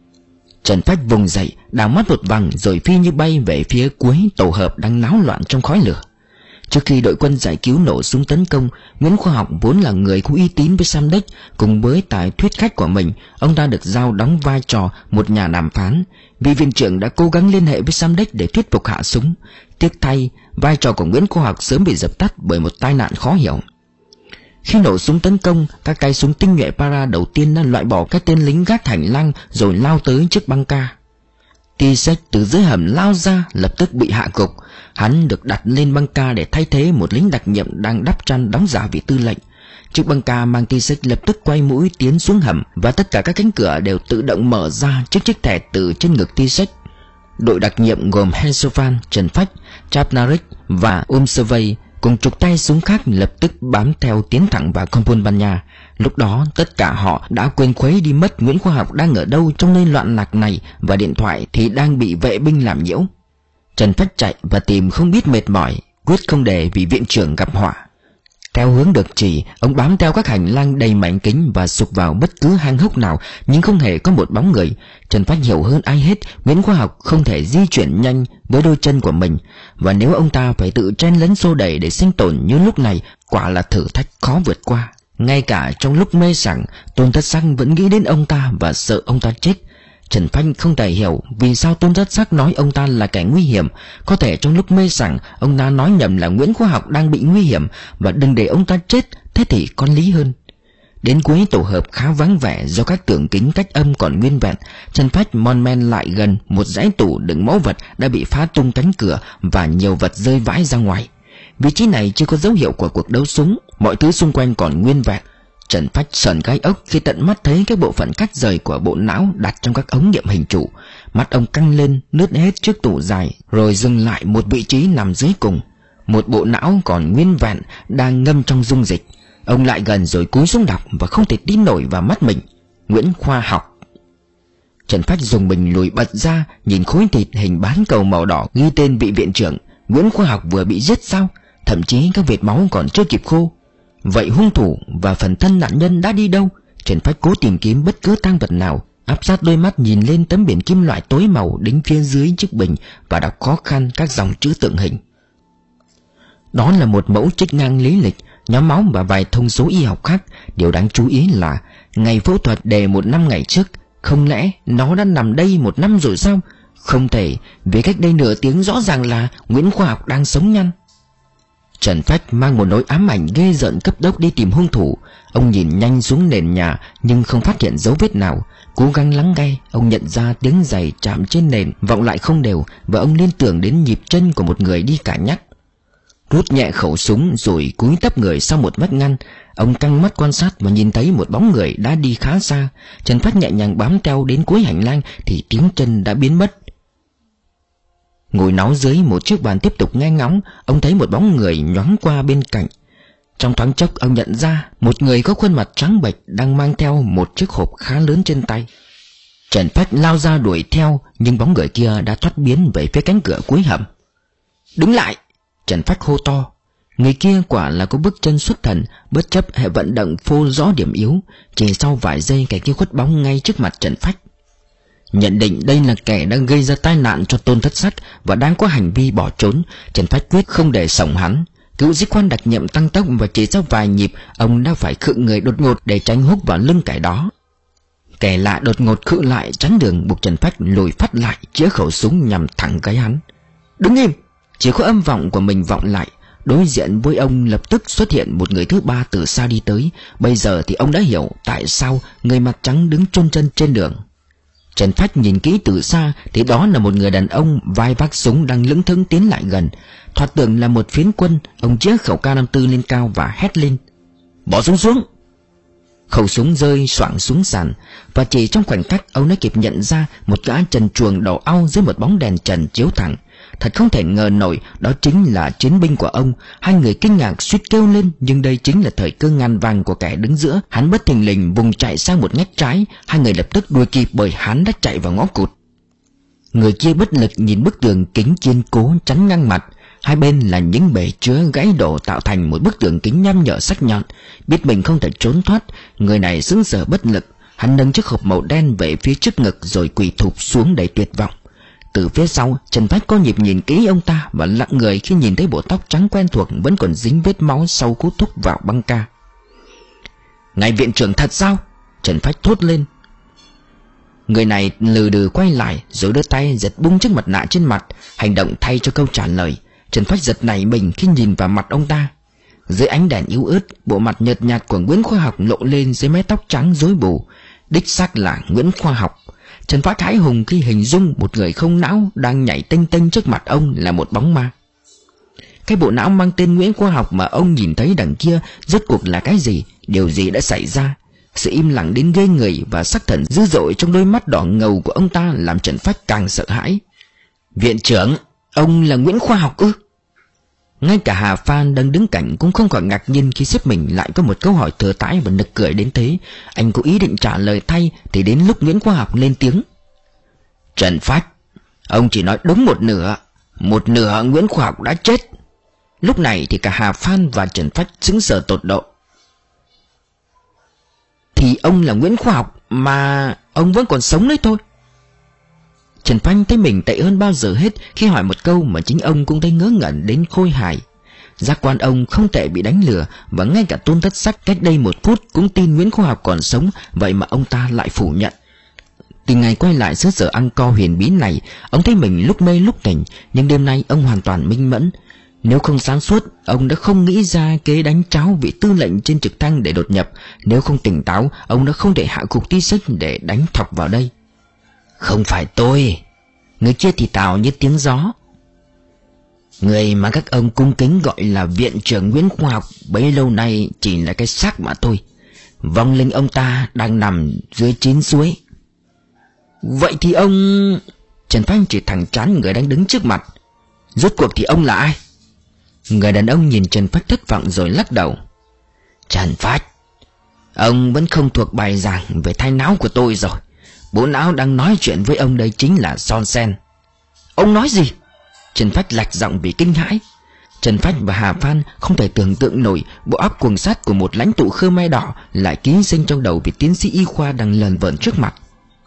S1: Trần Phách vùng dậy, đảo mắt một vòng rồi phi như bay về phía cuối tổ hợp đang náo loạn trong khói lửa. Trước khi đội quân giải cứu nổ súng tấn công, Nguyễn Khoa Học vốn là người có uy tín với Samdech. Cùng với tài thuyết khách của mình, ông ta được giao đóng vai trò một nhà đàm phán. Vị viện trưởng đã cố gắng liên hệ với Samdech để thuyết phục hạ súng. Tiếc thay, vai trò của Nguyễn Khoa Học sớm bị dập tắt bởi một tai nạn khó hiểu. Khi nổ súng tấn công, các tay súng tinh nhuệ para đầu tiên đã loại bỏ các tên lính gác hành lang rồi lao tới chiếc băng ca. T-Sex từ dưới hầm lao ra, lập tức bị hạ gục. Hắn được đặt lên băng ca để thay thế một lính đặc nhiệm đang đắp chăn đóng giả vị tư lệnh. Chiếc băng ca mang T-Sex lập tức quay mũi tiến xuống hầm và tất cả các cánh cửa đều tự động mở ra trước chiếc thẻ từ trên ngực T-Sex. Đội đặc nhiệm gồm Hensovan, Trần Phách, Chapnarik và Umservay cùng chục tay súng khác lập tức bám theo tiến thẳng vào compound ban nha. Lúc đó tất cả họ đã quên khuấy đi mất Nguyễn Khoa Học đang ở đâu trong nơi loạn lạc này, và điện thoại thì đang bị vệ binh làm nhiễu. Trần Phách chạy và tìm không biết mệt mỏi, quyết không để vị viện trưởng gặp họa. Theo hướng được chỉ, ông bám theo các hành lang đầy mảnh kính và sục vào bất cứ hang hốc nào, nhưng không hề có một bóng người. Trần Phách hiểu hơn ai hết Nguyễn Khoa Học không thể di chuyển nhanh với đôi chân của mình, và nếu ông ta phải tự chen lấn xô đẩy để sinh tồn như lúc này, quả là thử thách khó vượt qua. Ngay cả trong lúc mê sảng, Tôn Thất Sắc vẫn nghĩ đến ông ta và sợ ông ta chết. Trần Phách không thể hiểu vì sao Tôn Thất Sắc nói ông ta là kẻ nguy hiểm. Có thể trong lúc mê sảng, ông ta nói nhầm là Nguyễn Khoa Học đang bị nguy hiểm và đừng để ông ta chết, thế thì có lý hơn. Đến cuối tổ hợp khá vắng vẻ do các tường kính cách âm còn nguyên vẹn. Trần Phách mon men lại gần một dãy tủ đựng mẫu vật đã bị phá tung cánh cửa và nhiều vật rơi vãi ra ngoài. Vị trí này chưa có dấu hiệu của cuộc đấu súng, mọi thứ xung quanh còn nguyên vẹn. Trần Phách sờn gai ốc khi tận mắt thấy các bộ phận cắt rời của bộ não đặt trong các ống nghiệm hình trụ. Mắt ông căng lên, lướt hết chiếc tủ dài, rồi dừng lại một vị trí nằm dưới cùng. Một bộ não còn nguyên vẹn đang ngâm trong dung dịch. Ông lại gần rồi cúi xuống đọc và không thể tin nổi vào mắt mình. Nguyễn Khoa Học. Trần Phách dùng mình lùi bật ra, nhìn khối thịt hình bán cầu màu đỏ ghi tên vị viện trưởng. Nguyễn Khoa Học vừa bị giết sao? Thậm chí các vệt máu còn chưa kịp khô. Vậy hung thủ và phần thân nạn nhân đã đi đâu? Trần Phách cố tìm kiếm bất cứ tang vật nào, áp sát đôi mắt nhìn lên tấm biển kim loại tối màu đính phía dưới chiếc bình và đọc khó khăn các dòng chữ tượng hình. Đó là một mẫu trích ngang lý lịch, nhóm máu và vài thông số y học khác. Điều đáng chú ý là ngày phẫu thuật đề một năm ngày trước. Không lẽ nó đã nằm đây một năm rồi sao? Không thể, vì cách đây nửa tiếng rõ ràng là Nguyễn Khoa Học đang sống nhăn. Trần Phách mang một nỗi ám ảnh ghê rợn cấp tốc đi tìm hung thủ. Ông nhìn nhanh xuống nền nhà nhưng không phát hiện dấu vết nào. Cố gắng lắng nghe, ông nhận ra tiếng giày chạm trên nền vọng lại không đều, và ông liên tưởng đến nhịp chân của một người đi cả nhắc. Rút nhẹ khẩu súng rồi cúi thấp người sau một vách ngăn. Ông căng mắt quan sát và nhìn thấy một bóng người đã đi khá xa. Trần Phách nhẹ nhàng bám theo đến cuối hành lang thì tiếng chân đã biến mất. Ngồi náu dưới một chiếc bàn tiếp tục nghe ngóng, ông thấy một bóng người nhoáng qua bên cạnh. Trong thoáng chốc ông nhận ra một người có khuôn mặt trắng bệch đang mang theo một chiếc hộp khá lớn trên tay. Trần Phách lao ra đuổi theo, nhưng bóng người kia đã thoát biến về phía cánh cửa cuối hầm. Đứng lại! Trần Phách hô to. Người kia quả là có bước chân xuất thần, bất chấp hệ vận động phô rõ điểm yếu. Chỉ sau vài giây kẻ kia khuất bóng ngay trước mặt Trần Phách. Nhận định đây là kẻ đang gây ra tai nạn cho Tôn Thất Sắc và đang có hành vi bỏ trốn, Trần Phách quyết không để sống hắn. Cựu sĩ quan đặc nhiệm tăng tốc và chỉ sau vài nhịp, ông đã phải khựng người đột ngột để tránh húc vào lưng kẻ đó. Kẻ lạ đột ngột khựng lại chắn đường, buộc Trần Phách lùi phát lại, chĩa khẩu súng nhằm thẳng gáy hắn. Đứng im! Chỉ có âm vọng của mình vọng lại. Đối diện với ông lập tức xuất hiện một người thứ ba từ xa đi tới. Bây giờ thì ông đã hiểu tại sao người mặt trắng đứng chôn chân trên đường. Trần Phách nhìn kỹ từ xa thì đó là một người đàn ông vai vác súng đang lững thững tiến lại gần. Thoạt tưởng là một phiến quân. Ông chĩa khẩu K năm mươi tư lên cao và hét lên: Bỏ súng xuống! Khẩu súng rơi xoảng xuống sàn, và chỉ trong khoảnh khắc ông đã kịp nhận ra một gã trần truồng đầu au dưới một bóng đèn trần chiếu thẳng. Thật không thể ngờ nổi đó chính là chiến binh của ông. Hai người kinh ngạc suýt kêu lên, nhưng đây chính là thời cơ ngàn vàng của kẻ đứng giữa. Hắn bất thình lình vùng chạy sang một ngách trái. Hai người lập tức đuổi kịp bởi hắn đã chạy vào ngõ cụt. Người kia bất lực nhìn bức tường kính kiên cố chắn ngang mặt. Hai bên là những bể chứa gãy đổ tạo thành một bức tường kính nham nhở sắc nhọn. Biết mình không thể trốn thoát, người này sững sờ bất lực. Hắn nâng chiếc hộp màu đen về phía trước ngực rồi quỳ thụp xuống đầy tuyệt vọng. Từ phía sau, Trần Phách có nhịp nhìn kỹ ông ta và lặng người khi nhìn thấy bộ tóc trắng quen thuộc vẫn còn dính vết máu sau cú thúc vào băng ca. Ngài viện trưởng thật sao? Trần Phách thốt lên. Người này lừ đừ quay lại rồi đưa tay giật bung chiếc mặt nạ trên mặt, hành động thay cho câu trả lời. Trần Phách giật nảy mình khi nhìn vào mặt ông ta. Dưới ánh đèn yếu ớt, bộ mặt nhợt nhạt của Nguyễn Khoa Học lộ lên dưới mái tóc trắng rối bù. Đích xác là Nguyễn Khoa Học. Trần Phách hãi hùng khi hình dung một người không não đang nhảy tênh tênh trước mặt ông là một bóng ma. Cái bộ não mang tên Nguyễn Khoa Học mà ông nhìn thấy đằng kia rốt cuộc là cái gì? Điều gì đã xảy ra? Sự im lặng đến ghê người và sắc thần dữ dội trong đôi mắt đỏ ngầu của ông ta làm Trần Phách càng sợ hãi. Viện trưởng, ông là Nguyễn Khoa Học ư? Ngay cả Hà Phan đang đứng cạnh cũng không khỏi ngạc nhiên khi sếp mình lại có một câu hỏi thừa thãi và nực cười đến thế. Anh có ý định trả lời thay thì đến lúc Nguyễn Khoa Học lên tiếng. Trần Phách, ông chỉ nói đúng một nửa. Một nửa Nguyễn Khoa Học đã chết. Lúc này thì cả Hà Phan và Trần Phách sững sờ tột độ. Thì ông là Nguyễn Khoa Học mà ông vẫn còn sống đấy thôi. Trần Phách thấy mình tệ hơn bao giờ hết khi hỏi một câu mà chính ông cũng thấy ngớ ngẩn đến khôi hài. Giác quan ông không thể bị đánh lừa, và ngay cả Tôn Thất Sắc cách đây một phút cũng tin Nguyễn Khoa Học còn sống, vậy mà ông ta lại phủ nhận. Từ ngày quay lại xứ sở Angkor huyền bí này, ông thấy mình lúc mê lúc tỉnh, nhưng đêm nay ông hoàn toàn minh mẫn. Nếu không sáng suốt, ông đã không nghĩ ra kế đánh tráo vị tư lệnh trên trực thăng để đột nhập. Nếu không tỉnh táo, ông đã không thể hạ gục Ti Xích để đánh thọc vào đây. Không phải tôi. Người kia thì tào như tiếng gió. Người mà các ông cung kính gọi là viện trưởng Nguyễn Khoa Học bấy lâu nay chỉ là cái xác mà thôi. Vong linh ông ta đang nằm dưới chín suối. Vậy thì ông... Trần Phách chỉ thẳng trán người đang đứng trước mặt. Rốt cuộc thì ông là ai? Người đàn ông nhìn Trần Phách thất vọng rồi lắc đầu. Trần Phách, ông vẫn không thuộc bài giảng về thai não của tôi rồi. Bộ não đang nói chuyện với ông đây chính là Son Sen. Ông nói gì? Trần Phách lạch giọng vì kinh hãi. Trần Phách và Hà Phan không thể tưởng tượng nổi bộ óc cuồng sát của một lãnh tụ Khmer Đỏ lại ký sinh trong đầu vị tiến sĩ y khoa đang lờn vờn trước mặt.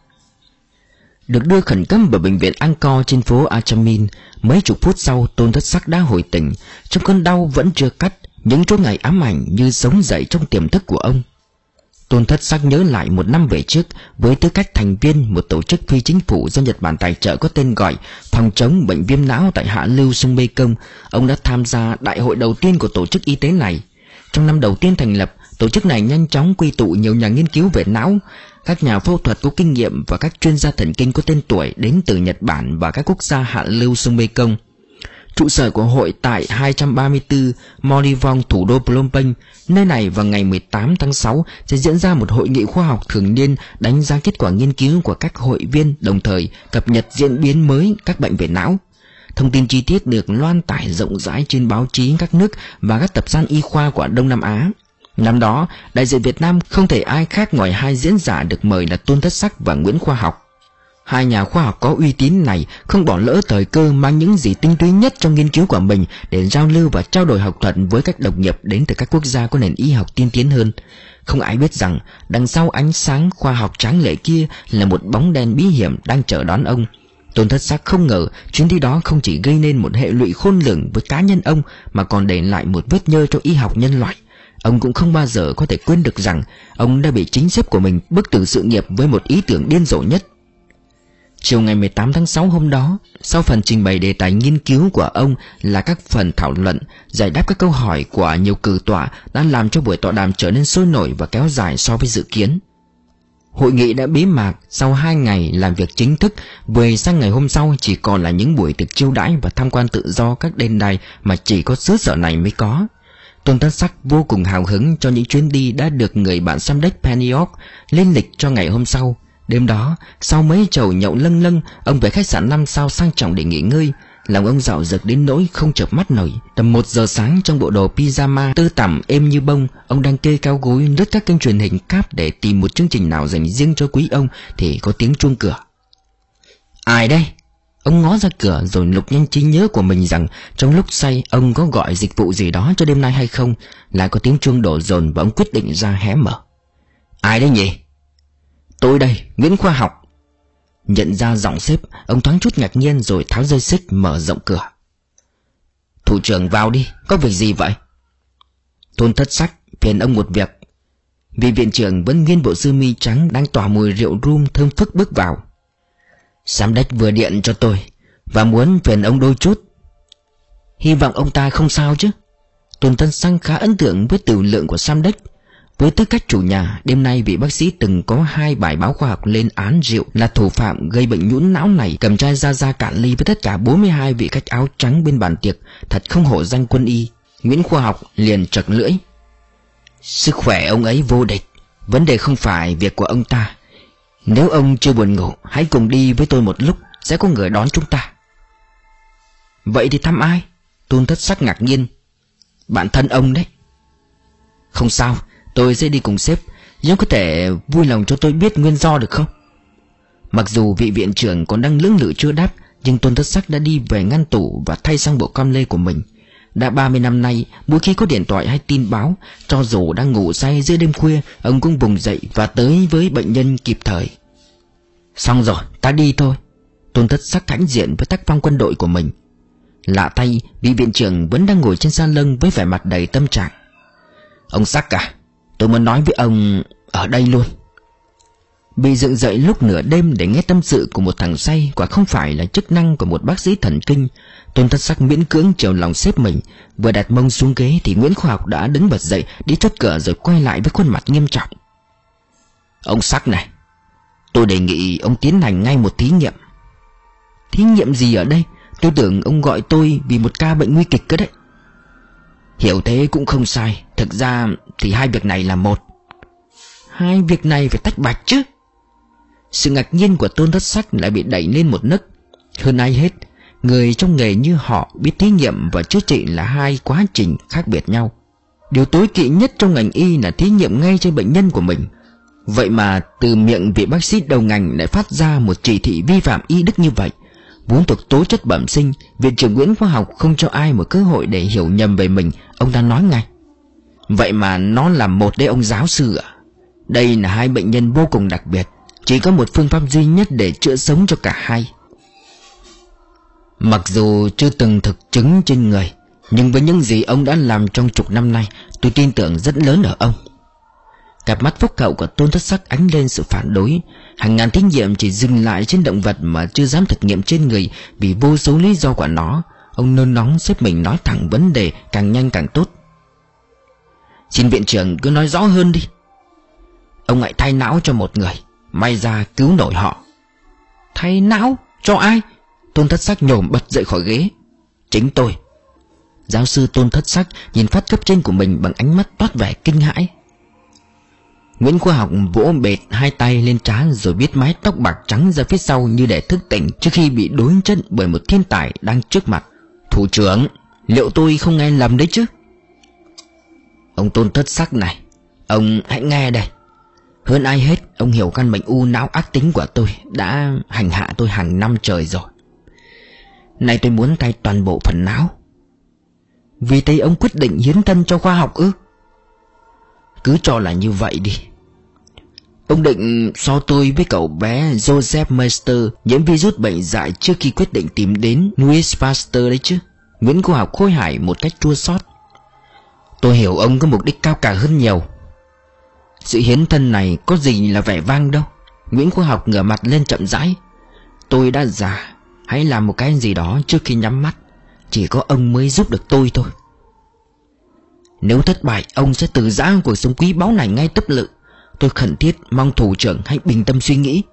S1: Được đưa khẩn cấp vào bệnh viện Angkor trên phố Achamin, mấy chục phút sau Tôn Thất Sắc đã hồi tỉnh. Trong cơn đau vẫn chưa cắt, những chỗ ngày ám ảnh như sống dậy trong tiềm thức của ông. Tôn Thất Sắc nhớ lại một năm về trước, với tư cách thành viên một tổ chức phi chính phủ do Nhật Bản tài trợ có tên gọi phòng chống bệnh viêm não tại hạ lưu sông Mekong, ông đã tham gia đại hội đầu tiên của tổ chức y tế này. Trong năm đầu tiên thành lập, tổ chức này nhanh chóng quy tụ nhiều nhà nghiên cứu về não, các nhà phẫu thuật có kinh nghiệm và các chuyên gia thần kinh có tên tuổi đến từ Nhật Bản và các quốc gia hạ lưu sông Mekong. Trụ sở của hội tại hai trăm ba mươi tư Molivong, thủ đô Phnom Penh. Nơi này vào ngày mười tám tháng sáu sẽ diễn ra một hội nghị khoa học thường niên đánh giá kết quả nghiên cứu của các hội viên, đồng thời cập nhật diễn biến mới các bệnh về não. Thông tin chi tiết được loan tải rộng rãi trên báo chí các nước và các tập san y khoa của Đông Nam Á. Năm đó, đại diện Việt Nam không thể ai khác ngoài hai diễn giả được mời là Tôn Thất Sắc và Nguyễn Khoa Học. Hai nhà khoa học có uy tín này không bỏ lỡ thời cơ mang những gì tinh túy nhất trong nghiên cứu của mình để giao lưu và trao đổi học thuật với các đồng nghiệp đến từ các quốc gia có nền y học tiên tiến hơn. Không ai biết rằng đằng sau ánh sáng khoa học tráng lệ kia là một bóng đen bí hiểm đang chờ đón ông. Tôn Thất Sắc không ngờ chuyến đi đó không chỉ gây nên một hệ lụy khôn lường với cá nhân ông mà còn để lại một vết nhơ cho y học nhân loại. Ông cũng không bao giờ có thể quên được rằng ông đã bị chính sếp của mình bức tử sự nghiệp với một ý tưởng điên rồ nhất. Chiều ngày mười tám tháng sáu hôm đó, sau phần trình bày đề tài nghiên cứu của ông là các phần thảo luận, giải đáp các câu hỏi của nhiều cử tọa đã làm cho buổi tọa đàm trở nên sôi nổi và kéo dài so với dự kiến. Hội nghị đã bế mạc sau hai ngày làm việc chính thức, về sang ngày hôm sau chỉ còn là những buổi tiệc chiêu đãi và tham quan tự do các đền đài mà chỉ có xứ sở này mới có. Tôn Thất Sắc vô cùng hào hứng cho những chuyến đi đã được người bạn Samdech Pennyworth lên lịch cho ngày hôm sau. Đêm đó, sau mấy chầu nhậu lâng lâng, ông về khách sạn năm sao sang trọng để nghỉ ngơi. Lòng ông dạo dực đến nỗi không chợp mắt nổi. Tầm một giờ sáng trong bộ đồ pyjama tơ tằm êm như bông, ông đang kê cao gối lướt các kênh truyền hình cáp để tìm một chương trình nào dành riêng cho quý ông thì có tiếng chuông cửa. Ai đây? Ông ngó ra cửa rồi lục nhanh trí nhớ của mình rằng trong lúc say ông có gọi dịch vụ gì đó cho đêm nay hay không. Lại có tiếng chuông đổ dồn và ông quyết định ra hé mở. Ai đấy nhỉ? Tôi đây, Nguyễn Khoa Học. Nhận ra giọng sếp, ông thoáng chút ngạc nhiên rồi tháo dây xích mở rộng cửa. Thủ trưởng vào đi, có việc gì vậy? Tôn Thất Sắc, phiền ông một việc. Vị viện trưởng vẫn nguyên bộ sơ mi trắng đang tỏa mùi rượu rum thơm phức bước vào. Samdech vừa điện cho tôi và muốn phiền ông đôi chút. Hy vọng ông ta không sao chứ. Tôn Thất Sắc khá ấn tượng với tử lượng của Samdech. Với tư cách chủ nhà, đêm nay vị bác sĩ từng có hai bài báo khoa học lên án rượu là thủ phạm gây bệnh nhũn não này cầm chai ra ra cạn ly với tất cả bốn mươi hai vị khách áo trắng bên bàn tiệc, thật không hổ danh quân y. Nguyễn Khoa Học liền trật lưỡi. Sức khỏe ông ấy vô địch, vấn đề không phải việc của ông ta. Nếu ông chưa buồn ngủ, hãy cùng đi với tôi một lúc, sẽ có người đón chúng ta. Vậy thì thăm ai? Tôn Thất Sắc ngạc nhiên. Bạn thân ông đấy. Không sao, tôi sẽ đi cùng sếp. Nhưng có thể vui lòng cho tôi biết nguyên do được không? Mặc dù vị viện trưởng còn đang lưỡng lự chưa đáp, nhưng Tôn Thất Sắc đã đi về ngăn tủ và thay sang bộ com lê của mình. Đã ba mươi năm nay, mỗi khi có điện thoại hay tin báo, cho dù đang ngủ say giữa đêm khuya, ông cũng vùng dậy và tới với bệnh nhân kịp thời. Xong rồi, ta đi thôi. Tôn Thất Sắc hãnh diện với tác phong quân đội của mình. Lạ thay, vị viện trưởng vẫn đang ngồi trên salon với vẻ mặt đầy tâm trạng. Ông Sắc à, tôi muốn nói với ông ở đây luôn. Bị dựng dậy lúc nửa đêm để nghe tâm sự của một thằng say quả không phải là chức năng của một bác sĩ thần kinh. Tôn Thất Sắc miễn cưỡng chiều lòng sếp mình. Vừa đặt mông xuống ghế thì Nguyễn Khoa Học đã đứng bật dậy đi chốt cửa rồi quay lại với khuôn mặt nghiêm trọng. Ông Sắc này, tôi đề nghị ông tiến hành ngay một thí nghiệm. Thí nghiệm gì ở đây? Tôi tưởng ông gọi tôi vì một ca bệnh nguy kịch cơ đấy. Hiểu thế cũng không sai. Thực ra thì hai việc này là một. Hai việc này phải tách bạch chứ. Sự ngạc nhiên của Tôn Thất Sắc lại bị đẩy lên một nấc. Hơn ai hết, người trong nghề như họ biết thí nghiệm và chữa trị là hai quá trình khác biệt nhau. Điều tối kỵ nhất trong ngành y là thí nghiệm ngay trên bệnh nhân của mình. Vậy mà từ miệng vị bác sĩ đầu ngành lại phát ra một chỉ thị vi phạm y đức như vậy. Vốn thuộc tố chất bẩm sinh, viện trưởng Nguyễn Khoa Học không cho ai một cơ hội để hiểu nhầm về mình. Ông ta nói ngay. Vậy mà nó là một đấy ông giáo sư ạ. Đây là hai bệnh nhân vô cùng đặc biệt. Chỉ có một phương pháp duy nhất để chữa sống cho cả hai. Mặc dù chưa từng thực chứng trên người, nhưng với những gì ông đã làm trong chục năm nay, tôi tin tưởng rất lớn ở ông. Cặp mắt phúc hậu của Tôn Thất Sắc ánh lên sự phản đối. Hàng ngàn thí nghiệm chỉ dừng lại trên động vật mà chưa dám thực nghiệm trên người vì vô số lý do của nó. Ông nôn nóng xếp mình nói thẳng vấn đề càng nhanh càng tốt. Xin viện trưởng cứ nói rõ hơn đi. Ông hãy thay não cho một người, may ra cứu nổi họ. Thay não? Cho ai? Tôn Thất Sắc nhổm bật dậy khỏi ghế. Chính tôi. Giáo sư Tôn Thất Sắc nhìn phát cấp trên của mình bằng ánh mắt toát vẻ kinh hãi. Nguyễn Khoa Học vỗ bệt hai tay lên trán rồi viết mái tóc bạc trắng ra phía sau như để thức tỉnh trước khi bị đối chất bởi một thiên tài đang trước mặt. Thủ trưởng, liệu tôi không nghe lầm đấy chứ? Ông Tôn Thất Sắc này, ông hãy nghe đây. Hơn ai hết, ông hiểu căn bệnh u não ác tính của tôi đã hành hạ tôi hàng năm trời rồi. Nay tôi muốn thay toàn bộ phần não. Vì thế ông quyết định hiến thân cho khoa học ư? Cứ cho là như vậy đi. Ông định so tôi với cậu bé Joseph Meister nhiễm virus bệnh dại trước khi quyết định tìm đến Louis Pasteur đấy chứ? Nguyễn Khoa Học khôi hài một cách chua xót. Tôi hiểu ông có mục đích cao cả hơn nhiều. Sự hiến thân này có gì là vẻ vang đâu. Nguyễn Khoa Học ngửa mặt lên chậm rãi. Tôi đã già, hãy làm một cái gì đó trước khi nhắm mắt. Chỉ có ông mới giúp được tôi thôi. Nếu thất bại, ông sẽ từ giã cuộc sống quý báu này ngay tức lự. Tôi khẩn thiết mong thủ trưởng hãy bình tâm suy nghĩ.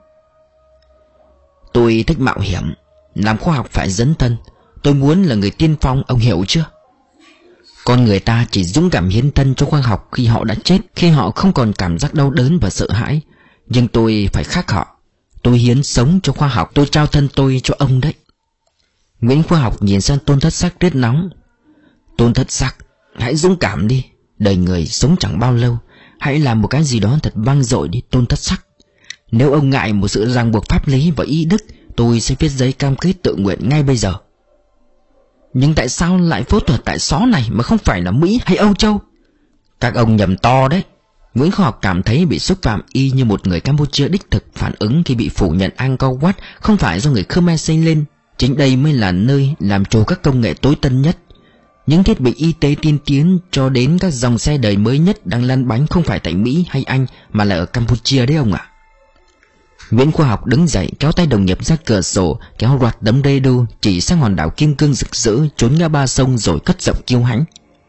S1: Tôi thích mạo hiểm. Làm khoa học phải dấn thân. Tôi muốn là người tiên phong, ông hiểu chưa? Con người ta chỉ dũng cảm hiến thân cho khoa học khi họ đã chết, khi họ không còn cảm giác đau đớn và sợ hãi. Nhưng tôi phải khác họ. Tôi hiến sống cho khoa học. Tôi trao thân tôi cho ông đấy. Nguyễn Khoa Học nhìn sang Tôn Thất Sắc rất nóng. Tôn Thất Sắc, hãy dũng cảm đi. Đời người sống chẳng bao lâu. Hãy làm một cái gì đó thật vang dội đi Tôn Thất Sắc. Nếu ông ngại một sự ràng buộc pháp lý và y đức, tôi sẽ viết giấy cam kết tự nguyện ngay bây giờ. Nhưng tại sao lại phẫu thuật tại xó này mà không phải là Mỹ hay Âu Châu? Các ông nhầm to đấy. Nguyễn Khoa Học cảm thấy bị xúc phạm y như một người Campuchia đích thực phản ứng khi bị phủ nhận Angkor Wat không phải do người Khmer xây lên. Chính đây mới là nơi làm trồ các công nghệ tối tân nhất. Những thiết bị y tế tiên tiến cho đến các dòng xe đời mới nhất đang lăn bánh không phải tại Mỹ hay Anh mà là ở Campuchia đấy ông ạ. Nguyễn Khoa Học đứng dậy kéo tay đồng nghiệp ra cửa sổ, kéo loạt tấm radio chỉ sang hòn đảo kim cương rực rỡ trốn ngã ba sông rồi cất giọng kiêu hãnh.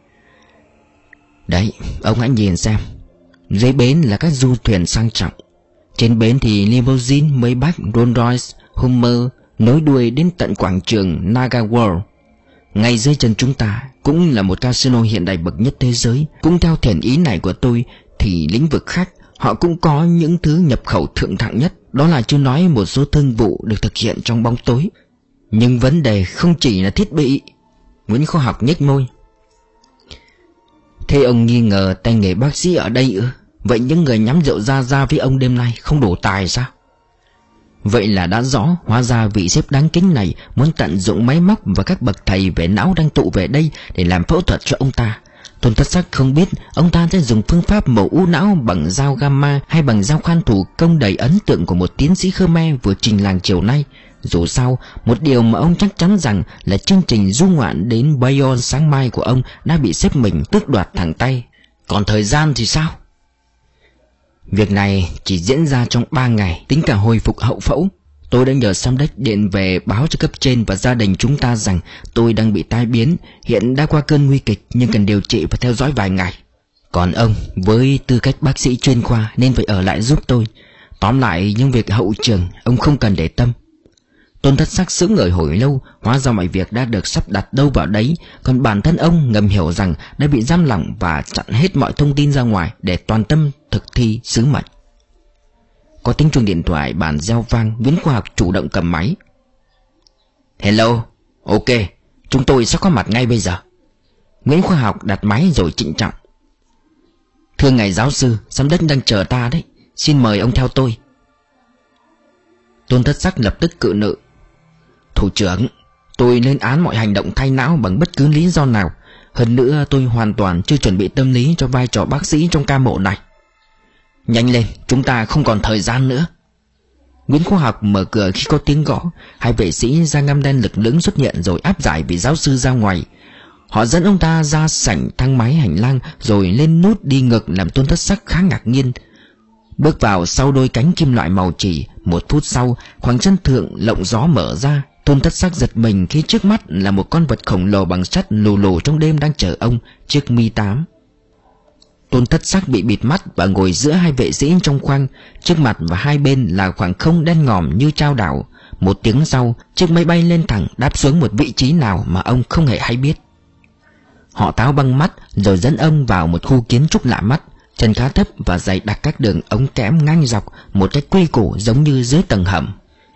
S1: Đấy, ông hãy nhìn xem. Dưới bến là các du thuyền sang trọng. Trên bến thì limousine, Maybach, Rolls Royce, Hummer nối đuôi đến tận quảng trường Naga World. Ngay dưới chân chúng ta cũng là một casino hiện đại bậc nhất thế giới. Cũng theo thiện ý này của tôi thì lĩnh vực khác họ cũng có những thứ nhập khẩu thượng hạng nhất. Đó là chưa nói một số thương vụ được thực hiện trong bóng tối. Nhưng vấn đề không chỉ là thiết bị. Nguyễn Khoa Học nhếch môi. Thế ông nghi ngờ tay nghề bác sĩ ở đây ư? Vậy những người nhắm rượu ra ra với ông đêm nay không đủ tài sao? Vậy là đã rõ. Hóa ra vị sếp đáng kính này muốn tận dụng máy móc và các bậc thầy về não đang tụ về đây để làm phẫu thuật cho ông ta. Tôn Thất Sắc không biết ông ta sẽ dùng phương pháp mổ u não bằng dao gamma hay bằng dao khoan thủ công đầy ấn tượng của một tiến sĩ Khmer vừa trình làng chiều nay. Dù sao, một điều mà ông chắc chắn rằng là chương trình du ngoạn đến Bayonne sáng mai của ông đã bị sếp mình tước đoạt thẳng tay. Còn thời gian thì sao? Việc này chỉ diễn ra trong ba ngày, tính cả hồi phục hậu phẫu. Tôi đã nhờ Samdech điện về báo cho cấp trên và gia đình chúng ta rằng tôi đang bị tai biến, hiện đã qua cơn nguy kịch nhưng cần điều trị và theo dõi vài ngày. Còn ông, với tư cách bác sĩ chuyên khoa nên phải ở lại giúp tôi. Tóm lại, những việc hậu trường ông không cần để tâm. Tôn Thất Sắc sững người hồi lâu, hóa ra mọi việc đã được sắp đặt đâu vào đấy. Còn bản thân ông ngầm hiểu rằng đã bị giam lỏng và chặn hết mọi thông tin ra ngoài để toàn tâm thực thi sứ mệnh. Có tiếng chuông điện thoại bàn reo vang. Nguyễn Khoa Học chủ động cầm máy. Hello, ok, chúng tôi sẽ có mặt ngay bây giờ. Nguyễn Khoa Học đặt máy rồi trịnh trọng. Thưa ngài giáo sư, Samdech đang chờ ta đấy, xin mời ông theo tôi. Tôn Thất Sắc lập tức cự nữ. Thủ trưởng, tôi lên án mọi hành động thay não bằng bất cứ lý do nào. Hơn nữa tôi hoàn toàn chưa chuẩn bị tâm lý cho vai trò bác sĩ trong ca mổ này. Nhanh lên, chúng ta không còn thời gian nữa. Nguyễn Khoa Học mở cửa khi có tiếng gõ. Hai vệ sĩ da ngăm đen lực lưỡng xuất hiện rồi áp giải vị giáo sư ra ngoài. Họ dẫn ông ta ra sảnh thang máy hành lang rồi lên nút đi ngược làm Tôn Thất Sắc khá ngạc nhiên. Bước vào sau đôi cánh kim loại màu chỉ. Một phút sau, khoảng sân thượng lộng gió mở ra. Tôn Thất Sắc giật mình khi trước mắt là một con vật khổng lồ bằng sắt lù lù trong đêm đang chờ ông, chiếc Mi tám. Tôn Thất Sắc bị bịt mắt và ngồi giữa hai vệ sĩ trong khoang. Trước mặt và hai bên là khoảng không đen ngòm như trao đảo. Một tiếng sau, chiếc máy bay lên thẳng đáp xuống một vị trí nào mà ông không hề hay biết. Họ tháo băng mắt rồi dẫn ông vào một khu kiến trúc lạ mắt. chân khá thấp và dày đặc các đường ống kẽm ngang dọc một cách quy củ giống như dưới tầng hầm.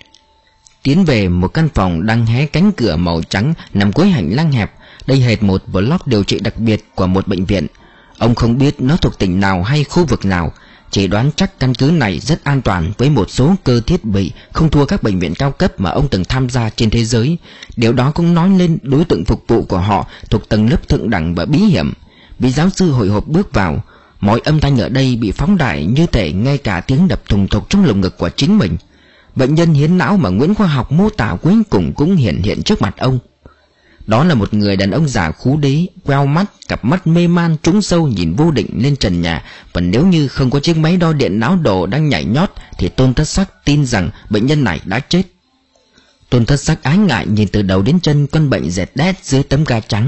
S1: Tiến về một căn phòng đang hé cánh cửa màu trắng nằm cuối hành lang hẹp. Đây hệt một block điều trị đặc biệt của một bệnh viện. Ông không biết nó thuộc tỉnh nào hay khu vực nào, chỉ đoán chắc căn cứ này rất an toàn với một số cơ thiết bị không thua các bệnh viện cao cấp mà ông từng tham gia trên thế giới. Điều đó cũng nói lên đối tượng phục vụ của họ thuộc tầng lớp thượng đẳng và bí hiểm. Vị giáo sư hồi hộp bước vào. Mọi âm thanh ở đây bị phóng đại như thể ngay cả tiếng đập thùng thục trong lồng ngực của chính mình. Bệnh nhân hiến não mà Nguyễn Khoa Học mô tả cuối cùng cũng hiện hiện trước mặt ông. Đó là một người đàn ông già khú đế, queo mắt, cặp mắt mê man trũng sâu nhìn vô định lên trần nhà. Và nếu như không có chiếc máy đo điện não đồ đang nhảy nhót thì Tôn Thất Sắc tin rằng bệnh nhân này đã chết. Tôn Thất Sắc ái ngại nhìn từ đầu đến chân con bệnh dẹt đét dưới tấm ga trắng.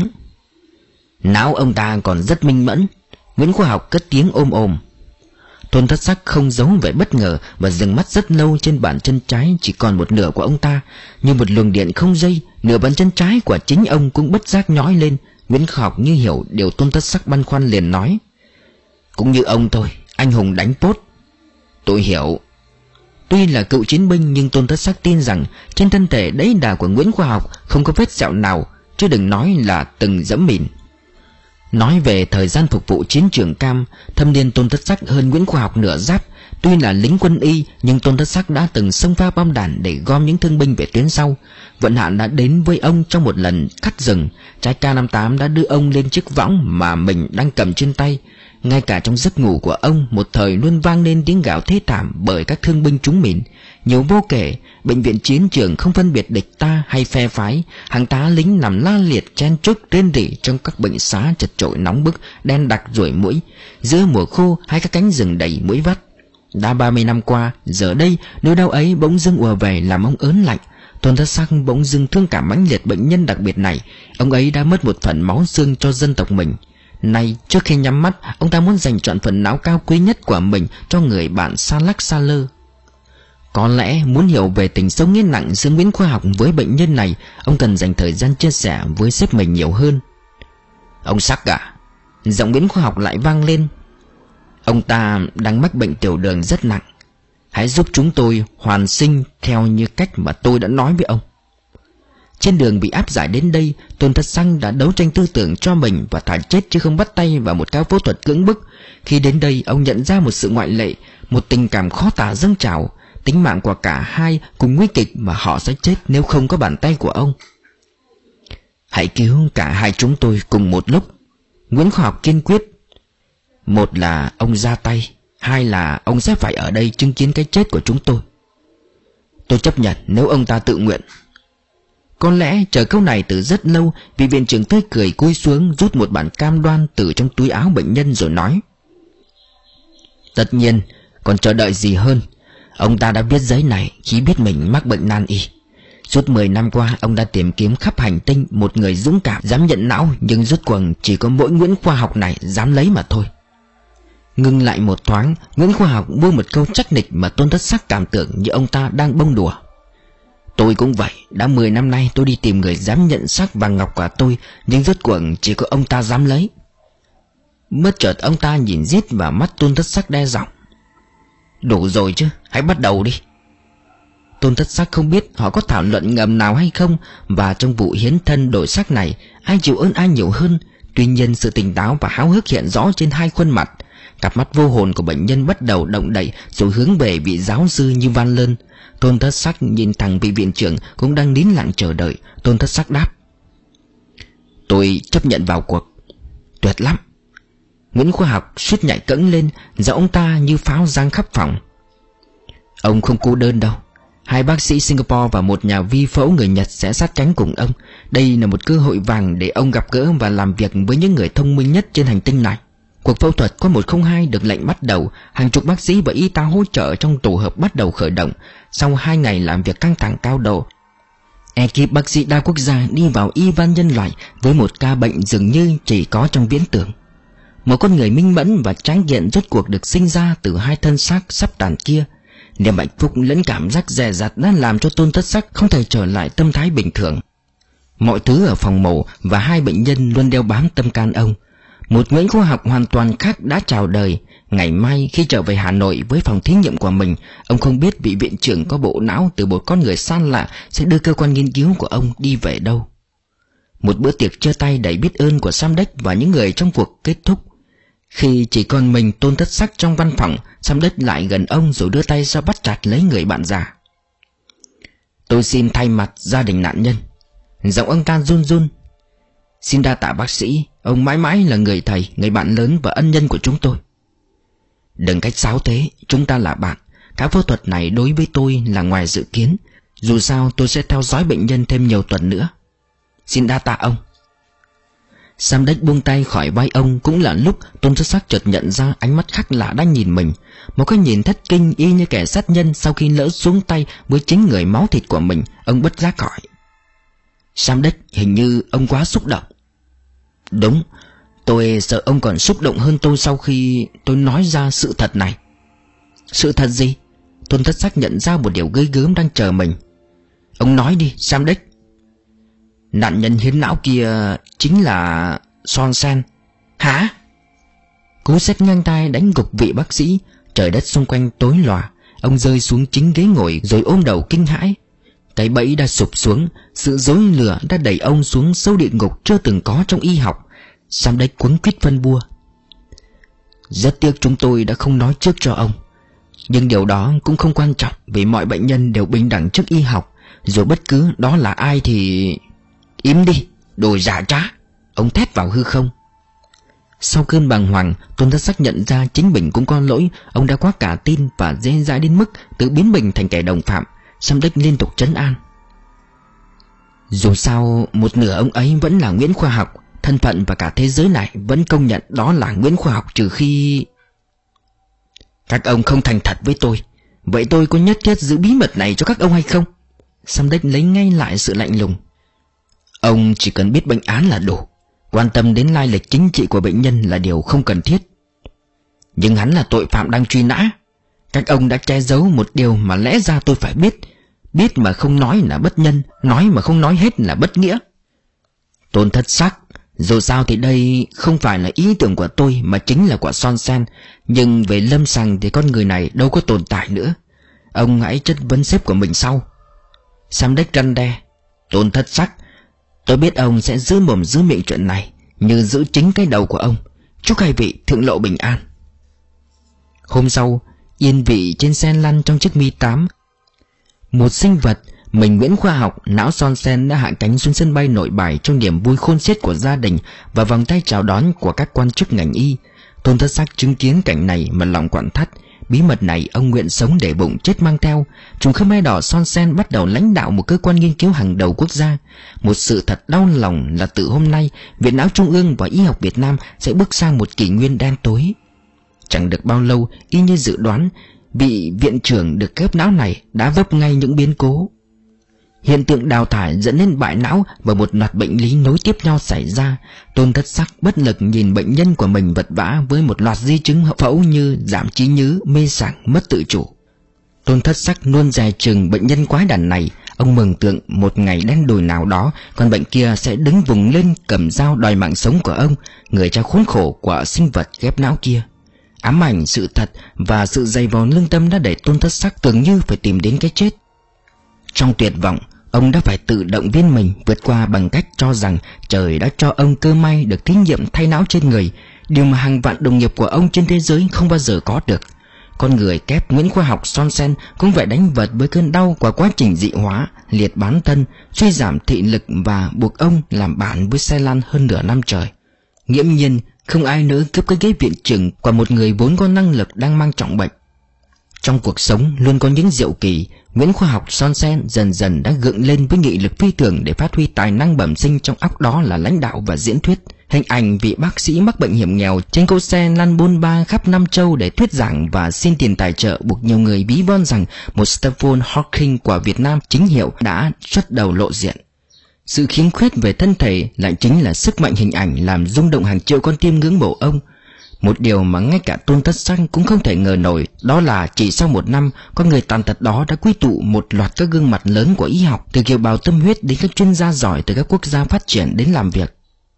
S1: Não ông ta còn rất minh mẫn, Nguyễn Khoa Học cất tiếng ôm ôm. Tôn Thất Sắc không giấu vẻ bất ngờ và dừng mắt rất lâu trên bàn chân trái chỉ còn một nửa của ông ta. Như một luồng điện không dây, nửa bàn chân trái của chính ông cũng bất giác nhói lên. Nguyễn Khoa Học như hiểu điều Tôn Thất Sắc băn khoăn liền nói: Cũng như ông thôi, anh hùng đánh pốt. Tôi hiểu. Tuy là cựu chiến binh nhưng Tôn Thất Sắc tin rằng trên thân thể đẫy đà của Nguyễn Khoa Học không có vết sẹo nào, chứ đừng nói là từng dẫm mìn. Nói về thời gian phục vụ chiến trường Cam, thâm niên Tôn Thất Sắc hơn Nguyễn Khoa Học nửa giáp. Tuy là lính quân y nhưng Tôn Thất Sắc đã từng xông pha bom đạn để gom những thương binh về tuyến sau. Vận hạn đã đến với ông trong một lần cắt rừng. Trái K năm mươi tám đã đưa ông lên chiếc võng mà mình đang cầm trên tay. Ngay cả trong giấc ngủ của ông, một thời luôn vang lên tiếng gào thê thảm bởi các thương binh trúng mìn. Nhiều vô kể, bệnh viện chiến trường không phân biệt địch ta hay phe phái. Hàng tá lính nằm la liệt chen chúc rên rỉ trong các bệnh xá chật chội nóng bức, đen đặc ruồi muỗi, giữa mùa khô hay các cánh rừng đầy muỗi vắt. Đã ba mươi năm qua, giờ đây nỗi đau ấy bỗng dưng ùa về làm ông ớn lạnh. Tôn Thất Sắc bỗng dưng thương cảm mãnh liệt bệnh nhân đặc biệt này. Ông ấy đã mất một phần máu xương cho dân tộc mình. Nay trước khi nhắm mắt, ông ta muốn dành trọn phần não cao quý nhất của mình cho người bạn xa lắc xa lơ. Có lẽ muốn hiểu về tình sâu nghĩa nặng giữa Nguyễn Khoa Học với bệnh nhân này, ông cần dành thời gian chia sẻ với sếp mình nhiều hơn. Ông Sắc à? Giọng Nguyễn Khoa Học lại vang lên. Ông ta đang mắc bệnh tiểu đường rất nặng. Hãy giúp chúng tôi hoàn sinh theo như cách mà tôi đã nói với ông. Trên đường bị áp giải đến đây, Tôn Thất Sắc đã đấu tranh tư tưởng cho mình và thà chết chứ không bắt tay vào một ca phẫu thuật cưỡng bức. Khi đến đây, ông nhận ra một sự ngoại lệ, một tình cảm khó tả dâng trào. Tính mạng của cả hai cùng nguy kịch mà họ sẽ chết nếu không có bàn tay của ông. Hãy cứu cả hai chúng tôi cùng một lúc, Nguyễn Khoa Học kiên quyết. Một là ông ra tay, hai là ông sẽ phải ở đây chứng kiến cái chết của chúng tôi. Tôi chấp nhận nếu ông ta tự nguyện. Có lẽ chờ câu này từ rất lâu vì viện trưởng tươi cười cúi xuống rút một bản cam đoan từ trong túi áo bệnh nhân rồi nói: Tất nhiên, còn chờ đợi gì hơn. Ông ta đã viết giấy này khi biết mình mắc bệnh nan y. Suốt mười năm qua, ông đã tìm kiếm khắp hành tinh một người dũng cảm dám nhận não, nhưng rốt cuộc chỉ có mỗi Nguyễn Khoa Học này dám lấy mà thôi. Ngưng lại một thoáng, Nguyễn Khoa Học buông một câu chắc nịch mà Tôn Thất Sắc cảm tưởng như ông ta đang bông đùa. Tôi cũng vậy, đã mười năm nay tôi đi tìm người dám nhận xác vàng ngọc của tôi, nhưng rốt cuộc chỉ có ông ta dám lấy. Bất chợt ông ta nhìn rít vào mắt Tôn Thất Sắc đe giọng: Đủ rồi chứ, hãy bắt đầu đi. Tôn Thất Sắc không biết họ có thảo luận ngầm nào hay không, và trong vụ hiến thân đổi xác này, ai chịu ơn ai nhiều hơn. Tuy nhiên sự tỉnh táo và háo hức hiện rõ trên hai khuôn mặt. Cặp mắt vô hồn của bệnh nhân bắt đầu động đậy rồi hướng về vị giáo sư như van lơn. Tôn Thất Sắc nhìn thẳng vị viện trưởng cũng đang nín lặng chờ đợi. Tôn Thất Sắc đáp: Tôi chấp nhận vào cuộc. Tuyệt lắm. Nguyễn Khoa Học suýt nhảy cẫng lên, giọng ông ta như pháo giang khắp phòng. Ông không cô đơn đâu. Hai bác sĩ Singapore và một nhà vi phẫu người Nhật sẽ sát cánh cùng ông. Đây là một cơ hội vàng để ông gặp gỡ và làm việc với những người thông minh nhất trên hành tinh này. Cuộc phẫu thuật có một không hai được lệnh bắt đầu. Hàng chục bác sĩ và y tá hỗ trợ trong tổ hợp bắt đầu khởi động. Sau hai ngày làm việc căng thẳng cao độ, ekip bác sĩ đa quốc gia đi vào y văn nhân loại với một ca bệnh dường như chỉ có trong viễn tưởng. Một con người minh mẫn và tráng kiện rốt cuộc được sinh ra từ hai thân xác sắp tàn kia. Niềm hạnh phúc lẫn cảm giác dè dặt đã làm cho Tôn Thất Sắc không thể trở lại tâm thái bình thường. Mọi thứ ở phòng mổ và hai bệnh nhân luôn đeo bám tâm can ông. Một Nguyễn Khoa Học hoàn toàn khác đã chào đời. Ngày mai khi trở về Hà Nội với phòng thí nghiệm của mình, ông không biết vị viện trưởng có bộ não từ một con người xa lạ sẽ đưa cơ quan nghiên cứu của ông đi về đâu. Một bữa tiệc chia tay đầy biết ơn của Samdech và những người trong cuộc kết thúc. Khi chỉ còn mình Tôn Thất Sắc trong văn phòng, Samdech lại gần ông rồi đưa tay ra bắt chặt lấy người bạn già. Tôi xin thay mặt gia đình nạn nhân. Giọng ông ta run run. Xin đa tạ bác sĩ, ông mãi mãi là người thầy, người bạn lớn và ân nhân của chúng tôi. Đừng cách sáo thế, chúng ta là bạn. Các phẫu thuật này đối với tôi là ngoài dự kiến. Dù sao tôi sẽ theo dõi bệnh nhân thêm nhiều tuần nữa. Xin đa tạ ông. Samdech buông tay khỏi vai ông. Cũng là lúc Tôn Thất Sắc chợt nhận ra ánh mắt khác lạ đang nhìn mình. Một cái nhìn thất kinh y như kẻ sát nhân sau khi lỡ xuống tay với chính người máu thịt của mình. Ông bất giác hỏi: Samdech, hình như ông quá xúc động. Đúng, tôi sợ ông còn xúc động hơn tôi sau khi tôi nói ra sự thật này. Sự thật gì? Tôn Thất Sắc nhận ra một điều ghê gớm đang chờ mình. Ông nói đi, Samdech. Nạn nhân hiến não kia chính là Son Sen. Hả? Cú sét ngang tai đánh gục vị bác sĩ. Trời đất xung quanh tối lòa. Ông rơi xuống chính ghế ngồi rồi ôm đầu kinh hãi. Cái bẫy đã sụp xuống. Sự dối lừa đã đẩy ông xuống sâu địa ngục chưa từng có trong y học. Samdech quấn quýt phân bua. Rất tiếc chúng tôi đã không nói trước cho ông. Nhưng điều đó cũng không quan trọng, vì mọi bệnh nhân đều bình đẳng trước y học. Dù bất cứ đó là ai thì... Im đi, đồ giả trá. Ông thét vào hư không. Sau cơn bàng hoàng, Tôn Thất Sắc nhận ra chính mình cũng có lỗi. Ông đã quá cả tin và dễ dãi đến mức tự biến mình thành kẻ đồng phạm. Samdech liên tục trấn an. Dù sao một nửa ông ấy vẫn là Nguyễn Khoa Học. Thân phận và cả thế giới này vẫn công nhận đó là Nguyễn Khoa Học, trừ khi... Các ông không thành thật với tôi. Vậy tôi có nhất thiết giữ bí mật này cho các ông hay không? Samdech lấy ngay lại sự lạnh lùng. Ông chỉ cần biết bệnh án là đủ. Quan tâm đến lai lịch chính trị của bệnh nhân là điều không cần thiết. Nhưng hắn là tội phạm đang truy nã. Các ông đã che giấu một điều mà lẽ ra tôi phải biết. Biết mà không nói là bất nhân, nói mà không nói hết là bất nghĩa. Tôn Thất Sắc, dù sao thì đây không phải là ý tưởng của tôi mà chính là của Son Sen. Nhưng về lâm sàng thì con người này đâu có tồn tại nữa. Ông hãy chất vấn sếp của mình sau. Samdech răn đe. Tôn Thất Sắc, tôi biết ông sẽ giữ mồm giữ miệng chuyện này, như giữ chính cái đầu của ông. Chúc hai vị thượng lộ bình an. Hôm sau, yên vị trên xe lăn trong chiếc Mi tám. Một sinh vật, mình Nguyễn Khoa Học, não Son Sen đã hạ cánh xuống sân bay Nội Bài trong niềm vui khôn xiết của gia đình và vòng tay chào đón của các quan chức ngành y. Tôn Thất Sắc chứng kiến cảnh này mà lòng quặn thắt. Bí mật này ông nguyện sống để bụng chết mang theo. Trùng Khmer Đỏ Son Sen bắt đầu lãnh đạo một cơ quan nghiên cứu hàng đầu quốc gia. Một sự thật đau lòng là từ hôm nay, Viện Não Trung ương và y học Việt Nam sẽ bước sang một kỷ nguyên đen tối. Chẳng được bao lâu, y như dự đoán, vị viện trưởng được ghép não này đã vấp ngay những biến cố. Hiện tượng đào thải dẫn đến bại não và một loạt bệnh lý nối tiếp nhau xảy ra. Tôn Thất Sắc bất lực nhìn bệnh nhân của mình vật vã với một loạt di chứng hậu phẫu như giảm trí nhớ, mê sảng, mất tự chủ. Tôn Thất Sắc luôn dè chừng bệnh nhân quái đản này. Ông mường tượng một ngày đen đủi nào đó, con bệnh kia sẽ đứng vùng lên cầm dao đòi mạng sống của ông, người cha khốn khổ của sinh vật ghép não kia. Ám ảnh sự thật và sự dày vò lương tâm đã đẩy Tôn Thất Sắc tưởng như phải tìm đến cái chết. Trong tuyệt vọng, ông đã phải tự động viên mình vượt qua bằng cách cho rằng trời đã cho ông cơ may được thí nghiệm thay não trên người, điều mà hàng vạn đồng nghiệp của ông trên thế giới không bao giờ có được. Con người kép Nguyễn Khoa Học Son Sen cũng phải đánh vật với cơn đau qua quá trình dị hóa, liệt bán thân, suy giảm thị lực và buộc ông làm bạn với xe lăn hơn nửa năm trời. Nghiễm nhiên, không ai nữa cướp cái ghế viện trưởng của một người vốn có năng lực đang mang trọng bệnh. Trong cuộc sống luôn có những diệu kỳ. Nguyễn Khoa Học Son Sen dần dần đã gượng lên với nghị lực phi thường để phát huy tài năng bẩm sinh trong óc, đó là lãnh đạo và diễn thuyết. Hình ảnh vị bác sĩ mắc bệnh hiểm nghèo trên cỗ xe lăn bôn ba khắp Nam Châu để thuyết giảng và xin tiền tài trợ buộc nhiều người ví von rằng một Stephen Hawking của Việt Nam chính hiệu đã xuất đầu lộ diện. Sự khiếm khuyết về thân thể lại chính là sức mạnh hình ảnh làm rung động hàng triệu con tim ngưỡng mộ ông. Một điều mà ngay cả Tôn Thất Sắc cũng không thể ngờ nổi, đó là chỉ sau một năm, con người tàn tật đó đã quy tụ một loạt các gương mặt lớn của y học, từ kiều bào tâm huyết đến các chuyên gia giỏi từ các quốc gia phát triển đến làm việc.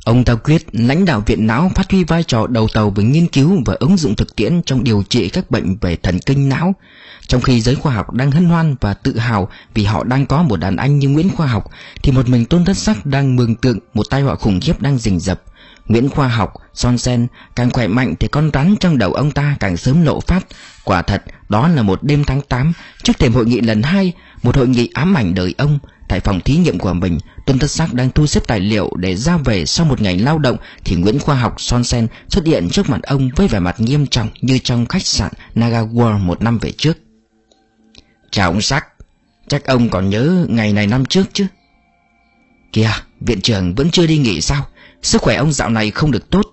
S1: Ông ta quyết lãnh đạo viện não phát huy vai trò đầu tàu về nghiên cứu và ứng dụng thực tiễn trong điều trị các bệnh về thần kinh não. Trong khi giới khoa học đang hân hoan và tự hào vì họ đang có một đàn anh như Nguyễn Khoa Học, thì một mình Tôn Thất Sắc đang mường tượng một tai họa khủng khiếp đang rình rập. Nguyễn Khoa Học, Son Sen càng khỏe mạnh thì con rắn trong đầu ông ta càng sớm nổ phát. Quả thật, đó là một đêm tháng tám, trước thềm hội nghị lần hai, một hội nghị ám ảnh đời ông. Tại phòng thí nghiệm của mình, Tôn Thất Sắc đang thu xếp tài liệu để ra về sau một ngày lao động, thì Nguyễn Khoa Học, Son Sen xuất hiện trước mặt ông với vẻ mặt nghiêm trọng như trong khách sạn Naga World một năm về trước. Chào ông Sắc, chắc ông còn nhớ ngày này năm trước chứ? Kìa, viện trưởng vẫn chưa đi nghỉ sao? Sức khỏe ông dạo này không được tốt.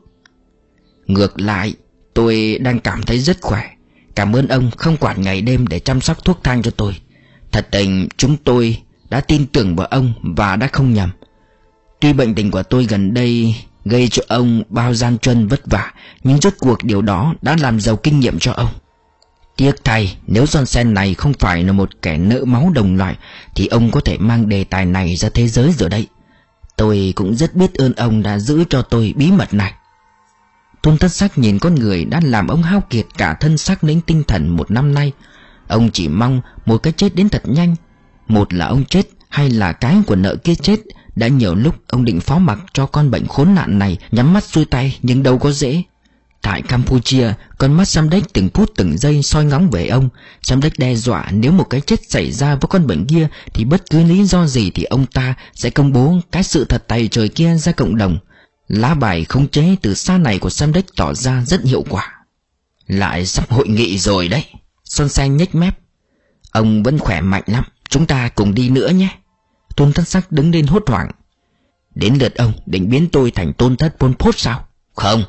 S1: Ngược lại, tôi đang cảm thấy rất khỏe. Cảm ơn ông không quản ngày đêm để chăm sóc thuốc thang cho tôi. Thật tình chúng tôi đã tin tưởng vào ông và đã không nhầm. Tuy bệnh tình của tôi gần đây gây cho ông bao gian truân vất vả, nhưng rốt cuộc điều đó đã làm giàu kinh nghiệm cho ông. Tiếc thay, nếu Son Sen này không phải là một kẻ nợ máu đồng loại thì ông có thể mang đề tài này ra thế giới rồi đấy. Tôi cũng rất biết ơn ông đã giữ cho tôi bí mật này. Tôn Thất Sắc nhìn con người đã làm ông hao kiệt cả thân xác lẫn tinh thần một năm nay. Ông chỉ mong một cái chết đến thật nhanh. Một là ông chết, hay là cái của nợ kia chết. Đã nhiều lúc ông định phó mặc cho con bệnh khốn nạn này nhắm mắt xuôi tay, nhưng đâu có dễ. Tại Campuchia, con mắt Samdech từng phút từng giây soi ngóng về ông. Samdech đe dọa nếu một cái chết xảy ra với con bệnh kia thì bất cứ lý do gì thì ông ta sẽ công bố cái sự thật tày trời kia ra cộng đồng. Lá bài khống chế từ xa này của Samdech tỏ ra rất hiệu quả. Lại sắp hội nghị rồi đấy. Son Sen nhếch mép. Ông vẫn khỏe mạnh lắm, chúng ta cùng đi nữa nhé. Tôn Thất Sắc đứng lên hốt hoảng. Đến lượt ông định biến tôi thành Tôn Thất Pol Pot sao? Không.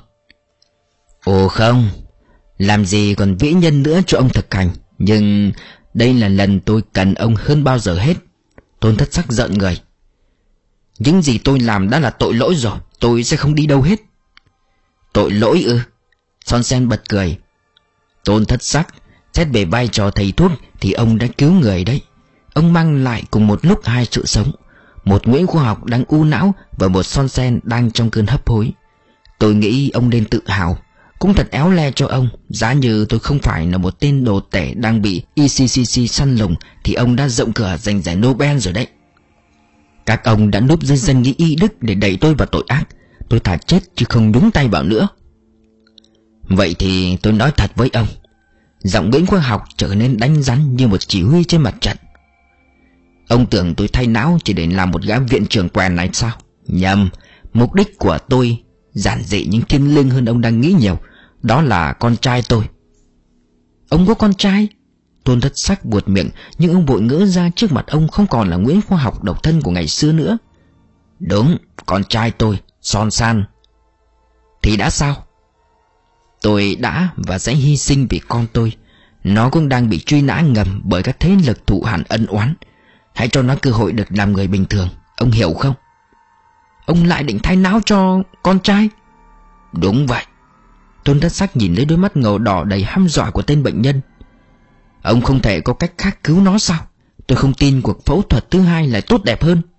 S1: Ồ không, làm gì còn vĩ nhân nữa cho ông thực hành. Nhưng đây là lần tôi cần ông hơn bao giờ hết. Tôn Thất Sắc giận người. Những gì tôi làm đã là tội lỗi rồi, tôi sẽ không đi đâu hết. Tội lỗi ư? Son Sen bật cười. Tôn Thất Sắc, xét về vai trò thầy thuốc thì ông đã cứu người đấy. Ông mang lại cùng một lúc hai sự sống. Một Nguyễn Khoa Học đang u não và một Son Sen đang trong cơn hấp hối. Tôi nghĩ ông nên tự hào. Cũng thật éo le cho ông. Giá như tôi không phải là một tên đồ tể đang bị i xê xê xê săn lùng thì ông đã rộng cửa giành giải Nobel rồi đấy. Các ông đã núp dưới danh nghĩa y đức để đẩy tôi vào tội ác. Tôi thà chết chứ không nhúng tay vào nữa. Vậy thì tôi nói thật với ông. Giọng Nguyễn Khoa Học trở nên đánh rắn như một chỉ huy trên mặt trận. Ông tưởng tôi thay não chỉ để làm một gã viện trưởng quèn này sao? Nhầm. Mục đích của tôi giản dị nhưng thiêng liêng hơn ông đang nghĩ nhiều. Đó là con trai tôi. Ông có con trai? Tôn Thất Sắc buột miệng, nhưng ông vội ngỡ ra trước mặt ông không còn là Nguyễn Khoa Học độc thân của ngày xưa nữa. Đúng, con trai tôi, Son San. Thì đã sao? Tôi đã và sẽ hy sinh vì con tôi. Nó cũng đang bị truy nã ngầm bởi các thế lực thù hằn ân oán. Hãy cho nó cơ hội được làm người bình thường. Ông hiểu không? Ông lại định thay não cho con trai? Đúng vậy. Tôn Thất Sắc nhìn lấy đôi mắt ngầu đỏ đầy hăm dọa của tên bệnh nhân. Ông không thể có cách khác cứu nó sao? Tôi không tin cuộc phẫu thuật thứ hai lại tốt đẹp hơn.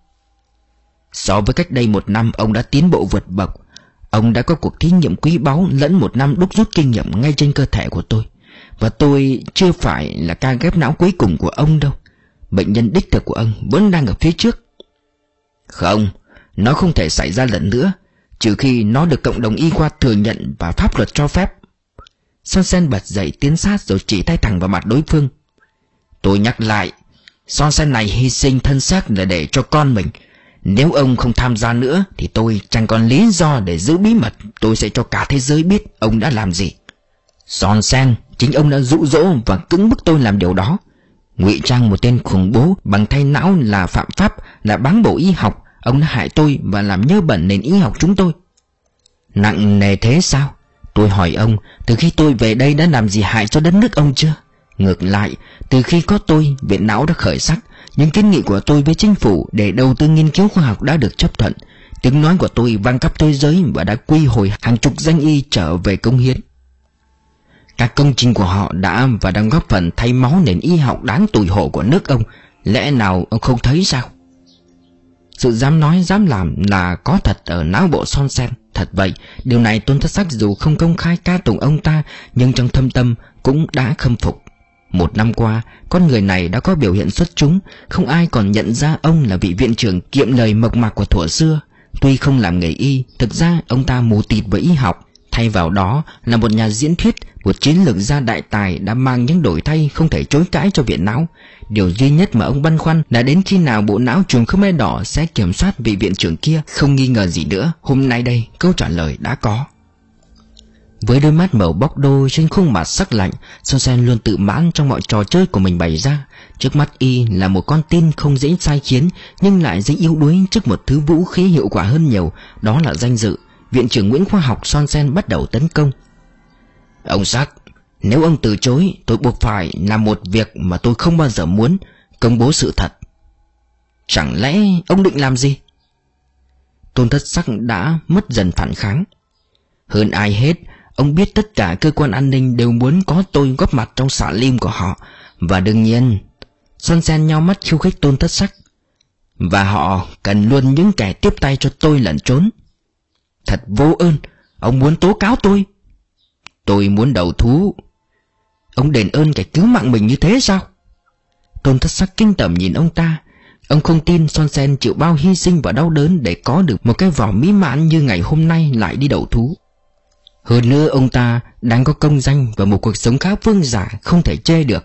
S1: So với cách đây một năm, ông đã tiến bộ vượt bậc. Ông đã có cuộc thí nghiệm quý báu lẫn một năm đúc rút kinh nghiệm ngay trên cơ thể của tôi. Và tôi chưa phải là ca ghép não cuối cùng của ông đâu. Bệnh nhân đích thực của ông vẫn đang ở phía trước. Không, nó không thể xảy ra lần nữa, trừ khi nó được cộng đồng y khoa thừa nhận và pháp luật cho phép. Son Sen bật dậy tiến sát rồi chỉ tay thẳng vào mặt đối phương. Tôi nhắc lại, Son Sen này hy sinh thân xác là để cho con mình. Nếu ông không tham gia nữa thì tôi chẳng còn lý do để giữ bí mật. Tôi sẽ cho cả thế giới biết ông đã làm gì. Son Sen, chính ông đã dụ dỗ và cưỡng bức tôi làm điều đó. Ngụy trang một tên khủng bố bằng thay não là phạm pháp, là báng bổ y học. Ông đã hại tôi và làm nhơ bẩn nền y học chúng tôi. Nặng nề thế sao? Tôi hỏi ông, từ khi tôi về đây đã làm gì hại cho đất nước ông chưa? Ngược lại, từ khi có tôi, viện não đã khởi sắc. Những kiến nghị của tôi với chính phủ để đầu tư nghiên cứu khoa học đã được chấp thuận. Tiếng nói của tôi vang khắp thế giới và đã quy hồi hàng chục danh y trở về cống hiến. Các công trình của họ đã và đang góp phần thay máu nền y học đáng tủi hổ của nước ông. Lẽ nào ông không thấy sao? Sự dám nói dám làm là có thật ở não bộ Son Sen. Thật vậy, điều này Tôn Thất Sắc dù không công khai ca tụng ông ta, nhưng trong thâm tâm cũng đã khâm phục. Một năm qua, con người này đã có biểu hiện xuất chúng, không ai còn nhận ra ông là vị viện trưởng kiệm lời mộc mạc của thuở xưa. Tuy không làm nghề y, thực ra ông ta mù tịt với y học. Thay vào đó là một nhà diễn thuyết, một chiến lược gia đại tài đã mang những đổi thay không thể chối cãi cho viện não. Điều duy nhất mà ông băn khoăn là đến khi nào bộ não chùm Khmer Đỏ sẽ kiểm soát vị viện trưởng kia. Không nghi ngờ gì nữa, hôm nay đây câu trả lời đã có. Với đôi mắt màu bóc đô trên khuôn mặt sắc lạnh, Son Sen luôn tự mãn trong mọi trò chơi của mình bày ra. Trước mắt y là một con tin không dễ sai khiến, nhưng lại dễ yếu đuối trước một thứ vũ khí hiệu quả hơn nhiều, đó là danh dự. Viện trưởng Nguyễn Khoa học Son Sen bắt đầu tấn công. Ông Sắc, nếu ông từ chối, tôi buộc phải làm một việc mà tôi không bao giờ muốn, công bố sự thật. Chẳng lẽ ông định làm gì? Tôn Thất Sắc đã mất dần phản kháng. Hơn ai hết, ông biết tất cả cơ quan an ninh đều muốn có tôi góp mặt trong xả lim của họ. Và đương nhiên, Son Sen nhao mắt khiêu khích Tôn Thất Sắc. Và họ cần luôn những kẻ tiếp tay cho tôi lẩn trốn. Thật vô ơn, ông muốn tố cáo tôi? Tôi muốn đầu thú. Ông đền ơn kẻ cứu mạng mình như thế sao? Tôn Thất Sắc kinh tởm nhìn ông ta. Ông không tin Son Sen chịu bao hy sinh và đau đớn để có được một cái vỏ mỹ mãn như ngày hôm nay lại đi đầu thú. Hơn nữa ông ta đang có công danh và một cuộc sống khá vương giả không thể chê được.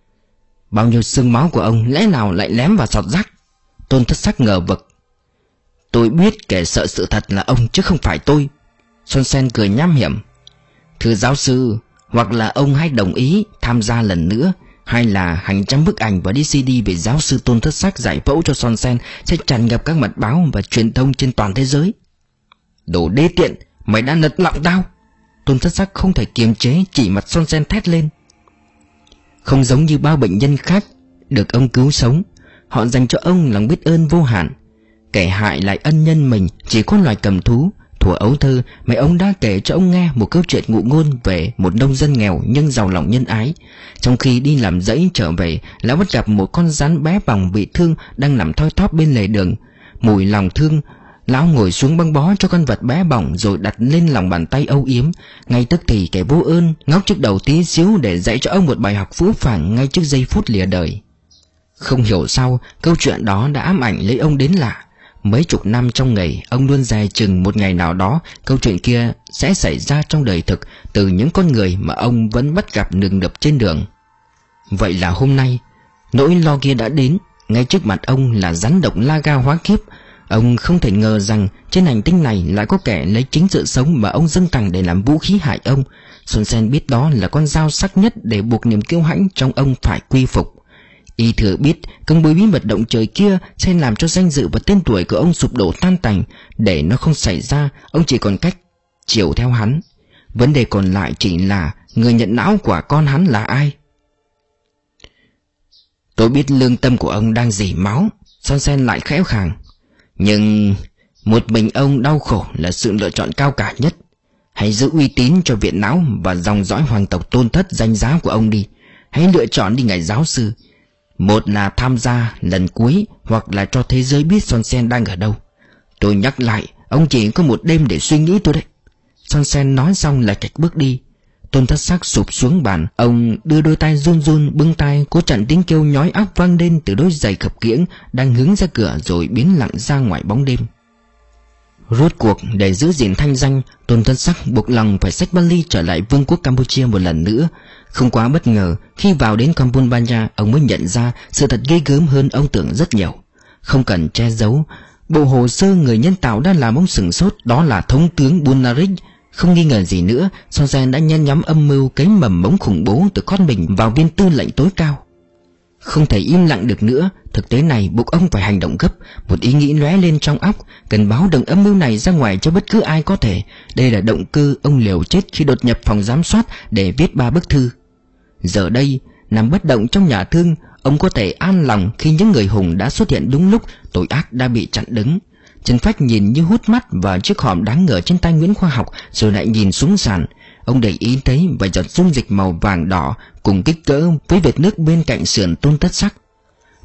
S1: Bao nhiêu xương máu của ông lẽ nào lại lém vào sọt rác? Tôn Thất Sắc ngờ vực. Tôi biết kẻ sợ sự thật là ông chứ không phải tôi. Son Sen cười nham hiểm. Thưa giáo sư, hoặc là ông hãy đồng ý tham gia lần nữa, hay là hàng trăm bức ảnh và đê xê đê về giáo sư Tôn Thất Sắc giải phẫu cho Son Sen sẽ tràn ngập các mặt báo và truyền thông trên toàn thế giới. Đồ đê tiện, mày đã lật lọng tao. Tôn Thất Sắc không thể kiềm chế, chỉ mặt Son Sen thét lên. Không giống như bao bệnh nhân khác được ông cứu sống, họ dành cho ông lòng biết ơn vô hạn. Kẻ hại lại ân nhân mình chỉ có loài cầm thú. Thuở ấu thơ, mẹ ông đã kể cho ông nghe một câu chuyện ngụ ngôn về một nông dân nghèo nhưng giàu lòng nhân ái. Trong khi đi làm dãy trở về, lão bắt gặp một con rắn bé bỏng bị thương đang nằm thoi thóp bên lề đường. Mùi lòng thương, lão ngồi xuống băng bó cho con vật bé bỏng rồi đặt lên lòng bàn tay âu yếm. Ngay tức thì kẻ vô ơn ngóc chiếc đầu tí xíu để dạy cho ông một bài học phũ phàng ngay trước giây phút lìa đời. Không hiểu sao, câu chuyện đó đã ám ảnh lấy ông đến lạ. Mấy chục năm trong nghề, ông luôn dè chừng một ngày nào đó câu chuyện kia sẽ xảy ra trong đời thực từ những con người mà ông vẫn bắt gặp nườm nượp trên đường. Vậy là hôm nay, nỗi lo kia đã đến. Ngay trước mặt ông là rắn độc Laga hóa kiếp. Ông không thể ngờ rằng trên hành tinh này lại có kẻ lấy chính sự sống mà ông dâng tặng để làm vũ khí hại ông. Son Sen biết đó là con dao sắc nhất để buộc niềm kiêu hãnh trong ông phải quy phục. Y thừa biết công bố bí mật động trời kia sẽ làm cho danh dự và tên tuổi của ông sụp đổ tan tành. Để nó không xảy ra, ông chỉ còn cách chiều theo hắn. Vấn đề còn lại chỉ là người nhận não của con hắn là ai. Tôi biết lương tâm của ông đang dỉ máu. Son Sen lại khẽ khàng. Nhưng một mình ông đau khổ là sự lựa chọn cao cả nhất. Hãy giữ uy tín cho viện não và dòng dõi hoàng tộc Tôn Thất danh giá của ông đi. Hãy lựa chọn đi ngài giáo sư. Một là tham gia lần cuối, hoặc là cho thế giới biết Son Sen đang ở đâu. Tôi nhắc lại, ông chỉ có một đêm để suy nghĩ thôi đấy. Son Sen nói xong lại cạch bước đi. Tôn Thất Sắc sụp xuống bàn. Ông đưa đôi tay run run bưng tay cố chặn tiếng kêu nhói óc vang lên từ đôi giày khập khiễng đang hướng ra cửa rồi biến lặng ra ngoài bóng đêm. Rốt cuộc để giữ gìn thanh danh, Tôn Thất Sắc buộc lòng phải xách vali trở lại Vương quốc Campuchia một lần nữa. Không quá bất ngờ, khi vào đến Kampong Banja, ông mới nhận ra sự thật ghê gớm hơn ông tưởng rất nhiều. Không cần che giấu, bộ hồ sơ người nhân tạo đã làm ông sửng sốt. Đó là thống tướng Bunarik. Không nghi ngờ gì nữa, Son Sen đã nhen nhóm âm mưu cấy mầm mống khủng bố từ con mình vào viên tư lệnh tối cao. Không thể im lặng được nữa, thực tế này buộc ông phải hành động gấp. Một ý nghĩ lóe lên trong óc, cần báo động âm mưu này ra ngoài cho bất cứ ai có thể. Đây là động cơ ông liều chết khi đột nhập phòng giám sát để viết ba bức thư. Giờ đây, nằm bất động trong nhà thương, ông có thể an lòng khi những người hùng đã xuất hiện đúng lúc tội ác đã bị chặn đứng. Trần Phách nhìn như hút mắt vào chiếc hòm đáng ngờ trên tay Nguyễn Khoa học, rồi lại nhìn xuống sàn. Ông để ý thấy vài giọt dung dịch màu vàng đỏ cùng kích cỡ với vệt nước bên cạnh sườn Tôn Thất Sắc.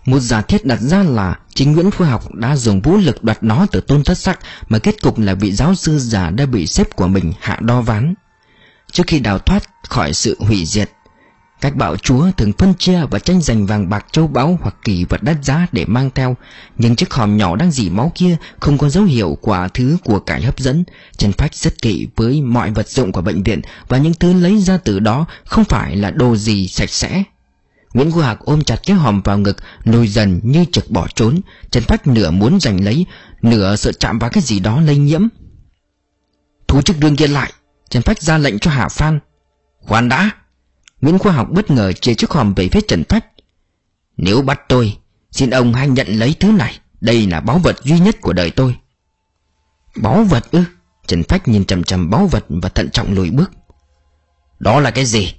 S1: Một giả thiết đặt ra là chính Nguyễn Khoa Học đã dùng vũ lực đoạt nó từ Tôn Thất Sắc, mà kết cục là vị giáo sư già đã bị sếp của mình hạ đo ván. Trước khi đào thoát khỏi sự hủy diệt, các bạo chúa thường phân chia và tranh giành vàng bạc châu báu hoặc kỳ vật đắt giá để mang theo, nhưng chiếc hòm nhỏ đang rỉ máu kia không có dấu hiệu của thứ của cải hấp dẫn. Trần Phách rất kỹ với mọi vật dụng của bệnh viện, và những thứ lấy ra từ đó không phải là đồ gì sạch sẽ. Nguyễn Quốc Hạc ôm chặt cái hòm vào ngực, nổi dần như trực bỏ trốn. Trần Phách nửa muốn giành lấy, nửa sợ chạm vào cái gì đó lây nhiễm. Thu chiếc gương kia lại, Trần Phách ra lệnh cho Hà Phan. Khoan đã! Nguyễn Khoa Học bất ngờ chìa chiếc hòm về phía Trần Phách. Nếu bắt tôi, xin ông hãy nhận lấy thứ này. Đây là báu vật duy nhất của đời tôi. Báu vật ư? Trần Phách nhìn chằm chằm báu vật và thận trọng lùi bước. Đó là cái gì?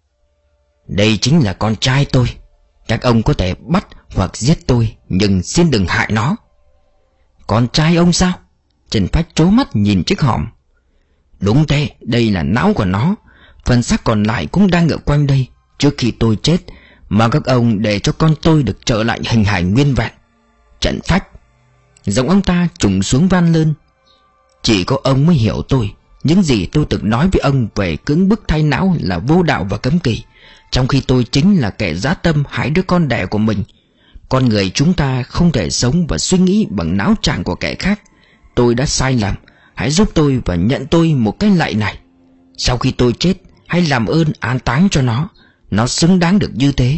S1: Đây chính là con trai tôi. Các ông có thể bắt hoặc giết tôi, nhưng xin đừng hại nó. Con trai ông sao? Trần Phách trố mắt nhìn chiếc hòm. Đúng thế, đây là não của nó. Phần xác còn lại cũng đang ở quanh đây. Trước khi tôi chết, mà các ông để cho con tôi được trở lại hình hài nguyên vẹn. Trần Phách! Giọng ông ta trùng xuống van lơn. Chỉ có ông mới hiểu tôi. Những gì tôi từng nói với ông về cưỡng bức thay não là vô đạo và cấm kỵ, trong khi tôi chính là kẻ dã tâm hại đứa con đẻ của mình. Con người chúng ta không thể sống và suy nghĩ bằng não trạng của kẻ khác. Tôi đã sai lầm. Hãy giúp tôi và nhận tôi một cái lạy này. Sau khi tôi chết, hãy làm ơn an táng cho nó. Nó xứng đáng được như thế.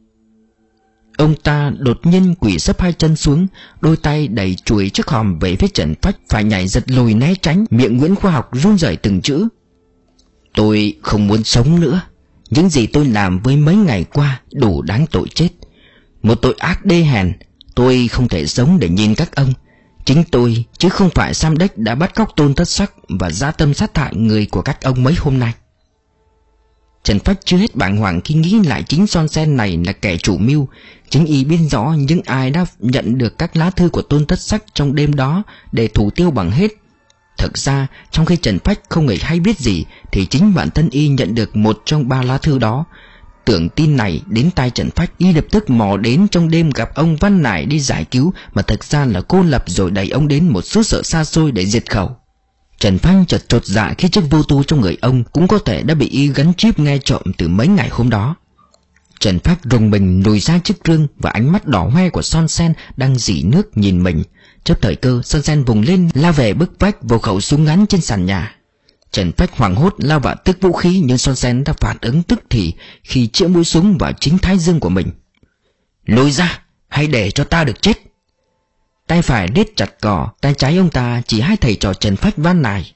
S1: Ông ta đột nhiên quỳ sấp hai chân xuống, đôi tay đẩy chuỗi chiếc hòm về phía Trần Phách, phải nhảy giật lùi né tránh. Miệng Nguyễn Khoa Học run rẩy từng chữ. Tôi không muốn sống nữa. Những gì tôi làm với mấy ngày qua đủ đáng tội chết. Một tội ác đê hèn. Tôi không thể sống để nhìn các ông. Chính tôi, chứ không phải Sam Đếch, đã bắt cóc Tôn Thất Sắc và dã tâm sát hại người của các ông mấy hôm nay. Trần Phách chưa hết bàng hoàng khi nghĩ lại chính Son Sen này là kẻ chủ mưu. Chính y biết rõ những ai đã nhận được các lá thư của Tôn Thất Sắc trong đêm đó để thủ tiêu bằng hết. Thực ra, trong khi Trần Phách không hề hay biết gì, thì chính bản thân y nhận được một trong ba lá thư đó. Tưởng tin này đến tai Trần Phách, y lập tức mò đến trong đêm gặp ông Văn Nải đi giải cứu, mà thực ra là cô lập rồi đẩy ông đến một xứ sở xa xôi để diệt khẩu. Trần Phách chợt chột dạ khi chiếc vô tu trong người ông cũng có thể đã bị y gắn chip nghe trộm từ mấy ngày hôm đó. Trần Phách rùng mình lùi ra chiếc gương, và ánh mắt đỏ hoe của Son Sen đang rỉ nước nhìn mình. Chớp thời cơ, Son Sen vùng lên lao về bức vách vào khẩu súng ngắn trên sàn nhà. Trần Phách hoảng hốt lao vào tức vũ khí, nhưng Son Sen đã phản ứng tức thì khi chĩa mũi súng vào chính thái dương của mình. Lùi ra, hãy để cho ta được chết. Tay phải đít chặt cò, tay trái ông ta chỉ hai thầy trò Trần Phách van nài.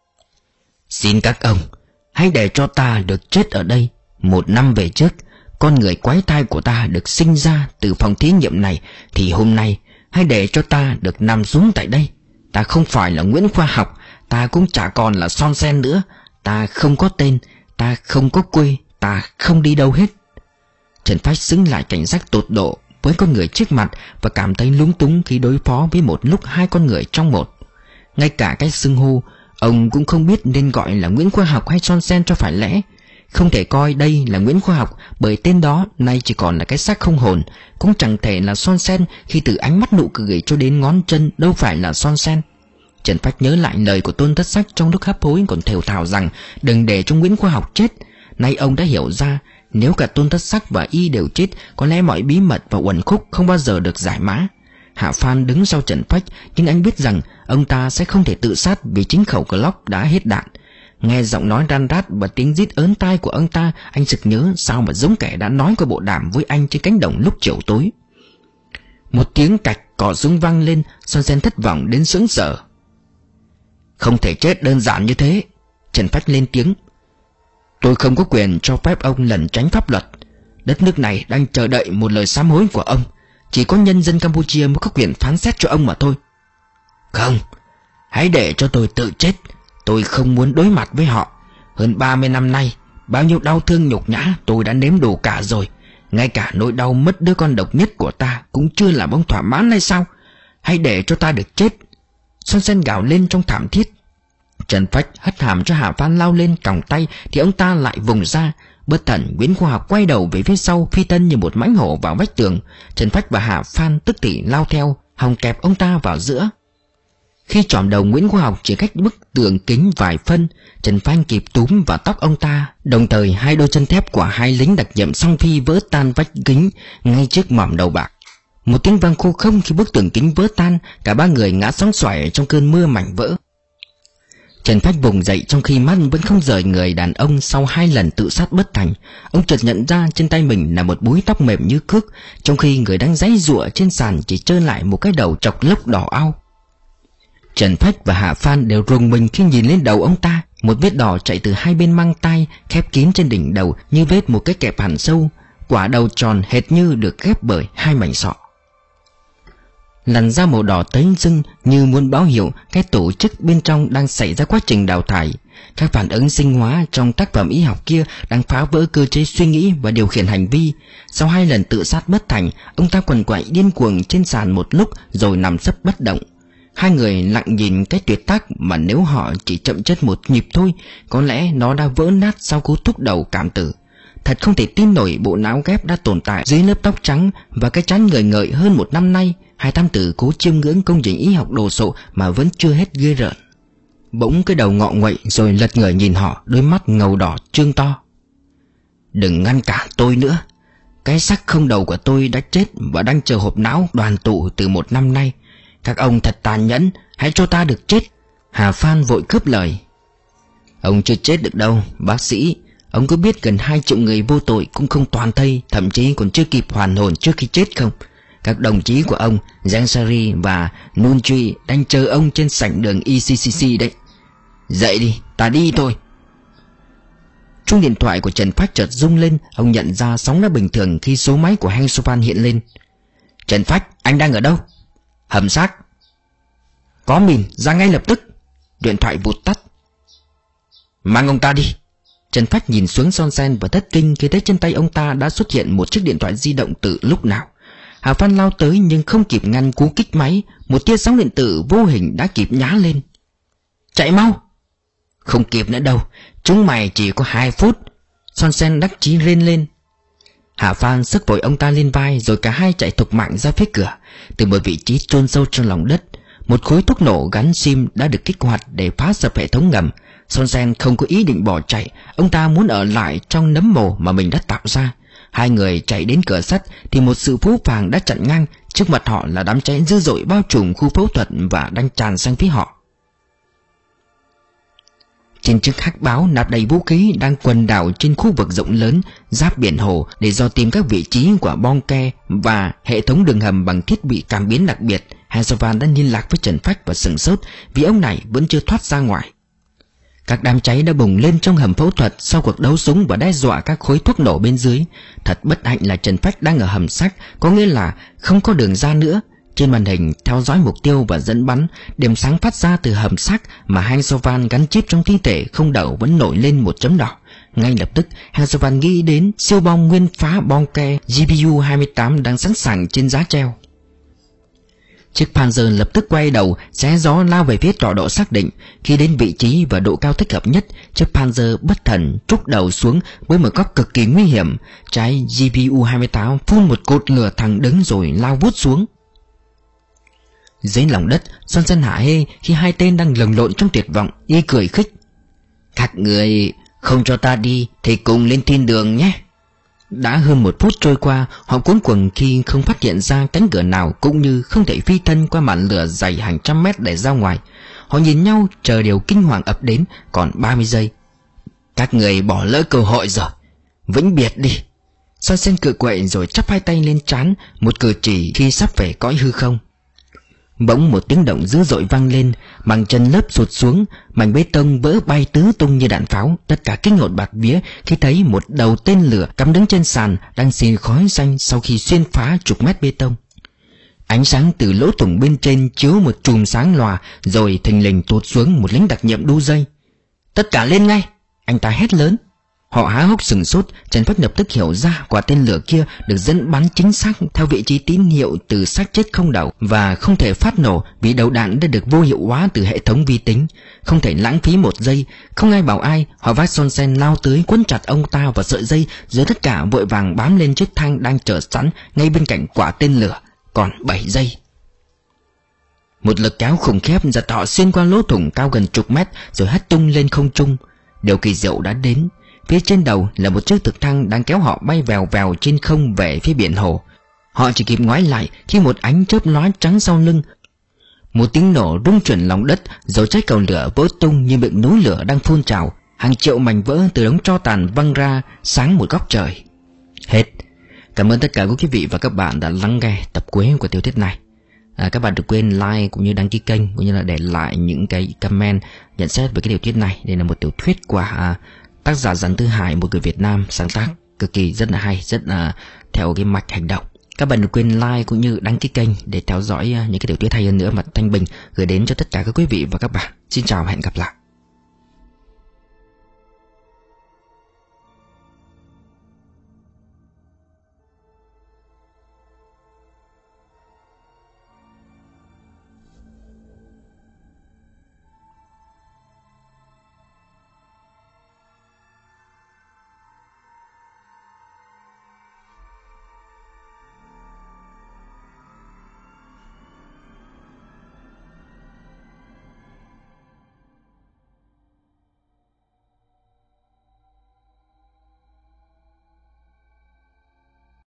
S1: Xin các ông, hãy để cho ta được chết ở đây. Một năm về trước, con người quái thai của ta được sinh ra từ phòng thí nghiệm này, thì hôm nay hãy để cho ta được nằm xuống tại đây. Ta không phải là Nguyễn Khoa Học, ta cũng chả còn là Son Sen nữa. Ta không có tên, ta không có quê, ta không đi đâu hết. Trần Phách xứng lại cảnh giác tột độ với con người trước mặt, và cảm thấy lúng túng khi đối phó với một lúc hai con người trong một. Ngay cả cách xưng hô, ông cũng không biết nên gọi là Nguyễn Khoa Học hay Son Sen cho phải lẽ. Không thể coi đây là Nguyễn Khoa Học, bởi tên đó nay chỉ còn là cái xác không hồn. Cũng chẳng thể là Son Sen khi từ ánh mắt nụ cười cho đến ngón chân đâu phải là Son Sen. Trần Phách nhớ lại lời của Tôn Thất Sắc trong lúc hấp hối còn thều thào rằng đừng để cho Nguyễn Khoa Học chết. Nay ông đã hiểu ra, nếu cả Tôn Thất Sắc và y đều chết, có lẽ mọi bí mật và uẩn khúc không bao giờ được giải mã. Hạ Phan đứng sau Trần Phách, nhưng anh biết rằng ông ta sẽ không thể tự sát vì chính khẩu Glock đã hết đạn. Nghe giọng nói ran rát và tiếng rít ớn tai của ông ta, anh sực nhớ sao mà giống kẻ đã nói qua bộ đàm với anh trên cánh đồng lúc chiều tối. Một tiếng cạch cò súng vang lên, Son Sen thất vọng đến sững sờ. Không thể chết đơn giản như thế, Trần Phách lên tiếng. Tôi không có quyền cho phép ông lẩn tránh pháp luật. Đất nước này đang chờ đợi một lời sám hối của ông. Chỉ có nhân dân Campuchia mới có quyền phán xét cho ông mà thôi. Không, hãy để cho tôi tự chết. Tôi không muốn đối mặt với họ. Hơn ba mươi năm nay, bao nhiêu đau thương nhục nhã tôi đã nếm đủ cả rồi. Ngay cả nỗi đau mất đứa con độc nhất của ta cũng chưa làm ông thỏa mãn hay sao? Hãy để cho ta được chết. Son Sen gào lên trong thảm thiết. Trần Phách hất hàm cho Hạ Phan lao lên còng tay, thì ông ta lại vùng ra. Bất thần Nguyễn Khoa Học quay đầu về phía sau, phi thân như một mãnh hổ vào vách tường. Trần Phách và Hạ Phan tức tỉ lao theo, hòng kẹp ông ta vào giữa. Khi chỏm đầu Nguyễn Khoa Học chỉ cách bức tường kính vài phân, Trần Phanh kịp túm vào tóc ông ta. Đồng thời hai đôi chân thép của hai lính đặc nhiệm song phi vỡ tan vách kính ngay trước mỏm đầu bạc. Một tiếng vang khô không khi bức tường kính vỡ tan, cả ba người ngã sóng xoài trong cơn mưa mảnh vỡ. Trần Phách vùng dậy trong khi mắt vẫn không rời người đàn ông sau hai lần tự sát bất thành. Ông chợt nhận ra trên tay mình là một búi tóc mềm như cước, trong khi người đang giãy giụa trên sàn chỉ trơ lại một cái đầu chọc lốc đỏ ao. Trần Phách và Hạ Phan đều rùng mình khi nhìn lên đầu ông ta. Một vết đỏ chạy từ hai bên mang tai, khép kín trên đỉnh đầu như vết một cái kẹp hằn sâu. Quả đầu tròn hệt như được ghép bởi hai mảnh sọ. Làn da màu đỏ tấy rưng như muốn báo hiệu cái tổ chức bên trong đang xảy ra quá trình đào thải. Các phản ứng sinh hóa trong tác phẩm y học kia đang phá vỡ cơ chế suy nghĩ và điều khiển hành vi. Sau hai lần tự sát bất thành, ông ta quằn quại điên cuồng trên sàn một lúc rồi nằm sấp bất động. Hai người lặng nhìn cái tuyệt tác mà nếu họ chỉ chậm chất một nhịp thôi, có lẽ nó đã vỡ nát sau cú thúc đầu cảm tử. Thật không thể tin nổi bộ não ghép đã tồn tại dưới lớp tóc trắng và cái trán ngời ngợi hơn một năm nay. Hai tam tử cố chiêm ngưỡng công trình y học đồ sộ mà vẫn chưa hết ghê rợn. Bỗng cái đầu ngọ nguậy rồi lật người nhìn họ, đôi mắt ngầu đỏ trương to. Đừng ngăn cản tôi nữa. Cái xác không đầu của tôi đã chết và đang chờ hộp não đoàn tụ từ một năm nay. Các ông thật tàn nhẫn, hãy cho ta được chết. Hà Phan vội cướp lời. Ông chưa chết được đâu, bác sĩ. Ông có biết gần hai triệu người vô tội cũng không toàn thây, thậm chí còn chưa kịp hoàn hồn trước khi chết không? Các đồng chí của ông Giang Sari và Nunchi đang chờ ông trên sảnh đường e xê xê xê đấy. Dậy đi, ta đi thôi. Chuông điện thoại của Trần Phách chợt rung lên. Ông nhận ra sóng đã bình thường khi số máy của Heng Sovan hiện lên. Trần Phách, anh đang ở đâu? Hầm xác. Có mìn, ra ngay lập tức. Điện thoại vụt tắt. Mang ông ta đi. Trần Phách nhìn xuống Son Sen và thất kinh khi thấy trên tay ông ta đã xuất hiện một chiếc điện thoại di động từ lúc nào. Hà Phan lao tới nhưng không kịp ngăn cú kích máy, một tia sóng điện tử vô hình đã kịp nhá lên. Chạy mau. Không kịp nữa đâu, chúng mày chỉ có hai phút. Son Sen đắc chí rên lên. Hà Phan xức vội ông ta lên vai rồi cả hai chạy thục mạng ra phía cửa. Từ một vị trí chôn sâu trong lòng đất, một khối thuốc nổ gắn sim đã được kích hoạt để phá sập hệ thống ngầm. Son Sen không có ý định bỏ chạy, ông ta muốn ở lại trong nấm mồ mà mình đã tạo ra. Hai người chạy đến cửa sắt thì một sự phũ phàng đã chặn ngang. Trước mặt họ là đám cháy dữ dội bao trùm khu phẫu thuật và đang tràn sang phía họ. Trên chiếc hắc báo nạp đầy vũ khí đang quần đảo trên khu vực rộng lớn giáp biển hồ để dò tìm các vị trí của bong ke và hệ thống đường hầm bằng thiết bị cảm biến đặc biệt. Hansovan đã liên lạc với Trần Phách và sửng sốt vì ông này vẫn chưa thoát ra ngoài. Các đám cháy đã bùng lên trong hầm phẫu thuật sau cuộc đấu súng và đe dọa các khối thuốc nổ bên dưới. Thật bất hạnh là Trần Phách đang ở hầm xác, có nghĩa là không có đường ra nữa. Trên màn hình theo dõi mục tiêu và dẫn bắn, điểm sáng phát ra từ hầm xác mà Hansovan gắn chip trong thi thể không đầu vẫn nổi lên một chấm đỏ. Ngay lập tức Hansovan nghĩ đến siêu bom nguyên phá Bonke G P U hai mươi tám đang sẵn sàng trên giá treo. Chiếc Panzer lập tức quay đầu xé gió lao về phía tọa độ xác định. Khi đến vị trí và độ cao thích hợp nhất, chiếc Panzer bất thần trúc đầu xuống với một góc cực kỳ nguy hiểm. Trái G P U hai mươi tám phun một cột lửa thẳng đứng rồi lao vút xuống. Dưới lòng đất, Son Sen hả hê khi hai tên đang lồng lộn trong tuyệt vọng. Y cười khích. Các người không cho ta đi thì cùng lên thiên đường nhé. Đã hơn một phút trôi qua, họ cuống cuồng khi không phát hiện ra cánh cửa nào, cũng như không thể phi thân qua màn lửa dày hàng trăm mét để ra ngoài. Họ nhìn nhau chờ điều kinh hoàng ập đến. Còn ba mươi giây. Các người bỏ lỡ cơ hội rồi, vĩnh biệt đi. Son Sen cự quậy rồi chắp hai tay lên trán, một cử chỉ khi sắp về cõi hư không. Bỗng một tiếng động dữ dội vang lên, màng chân lớp sụt xuống, mảnh bê tông vỡ bay tứ tung như đạn pháo. Tất cả kinh hồn bạt vía khi thấy một đầu tên lửa cắm đứng trên sàn đang xì khói xanh sau khi xuyên phá chục mét bê tông. Ánh sáng từ lỗ thủng bên trên chiếu một chùm sáng lòa, rồi thình lình tụt xuống một lính đặc nhiệm đu dây. Tất cả lên ngay, anh ta hét lớn. Họ há hốc sừng sốt. Trần Phách lập tức hiểu ra quả tên lửa kia được dẫn bắn chính xác theo vị trí tín hiệu từ xác chết không đầu, và không thể phát nổ vì đầu đạn đã được vô hiệu hóa từ hệ thống vi tính. Không thể lãng phí một giây. Không ai bảo ai, họ vác Son Sen lao tới quấn chặt ông ta vào sợi dây, rồi tất cả vội vàng bám lên chiếc thang đang chờ sẵn ngay bên cạnh quả tên lửa. Còn bảy giây. Một lực kéo khủng khiếp giật họ xuyên qua lỗ thủng cao gần chục mét, rồi hất tung lên không trung. Điều kỳ diệu đã đến. Phía trên đầu là một chiếc trực thăng đang kéo họ bay vèo vèo trên không về phía biển hồ. Họ chỉ kịp ngoái lại khi một ánh chớp lóe trắng sau lưng. Một tiếng nổ rung chuyển lòng đất, rồi trái cầu lửa vỡ tung như miệng núi lửa đang phun trào. Hàng triệu mảnh vỡ từ đống tro tàn văng ra sáng một góc trời. Hết. Cảm ơn tất cả quý vị và các bạn đã lắng nghe tập cuối của tiểu thuyết này. À, các bạn đừng quên like cũng như đăng ký kênh, cũng như là để lại những cái comment nhận xét về cái tiểu thuyết này. Đây là một tiểu thuyết của à, tác giả Doãn Tư Hải, một người Việt Nam sáng tác cực kỳ rất là hay, rất là theo cái mạch hành động. Các bạn đừng quên like cũng như đăng ký kênh để theo dõi những cái tiểu thuyết hay hơn nữa mà Thanh Bình gửi đến cho tất cả các quý vị và các bạn. Xin chào và hẹn gặp lại.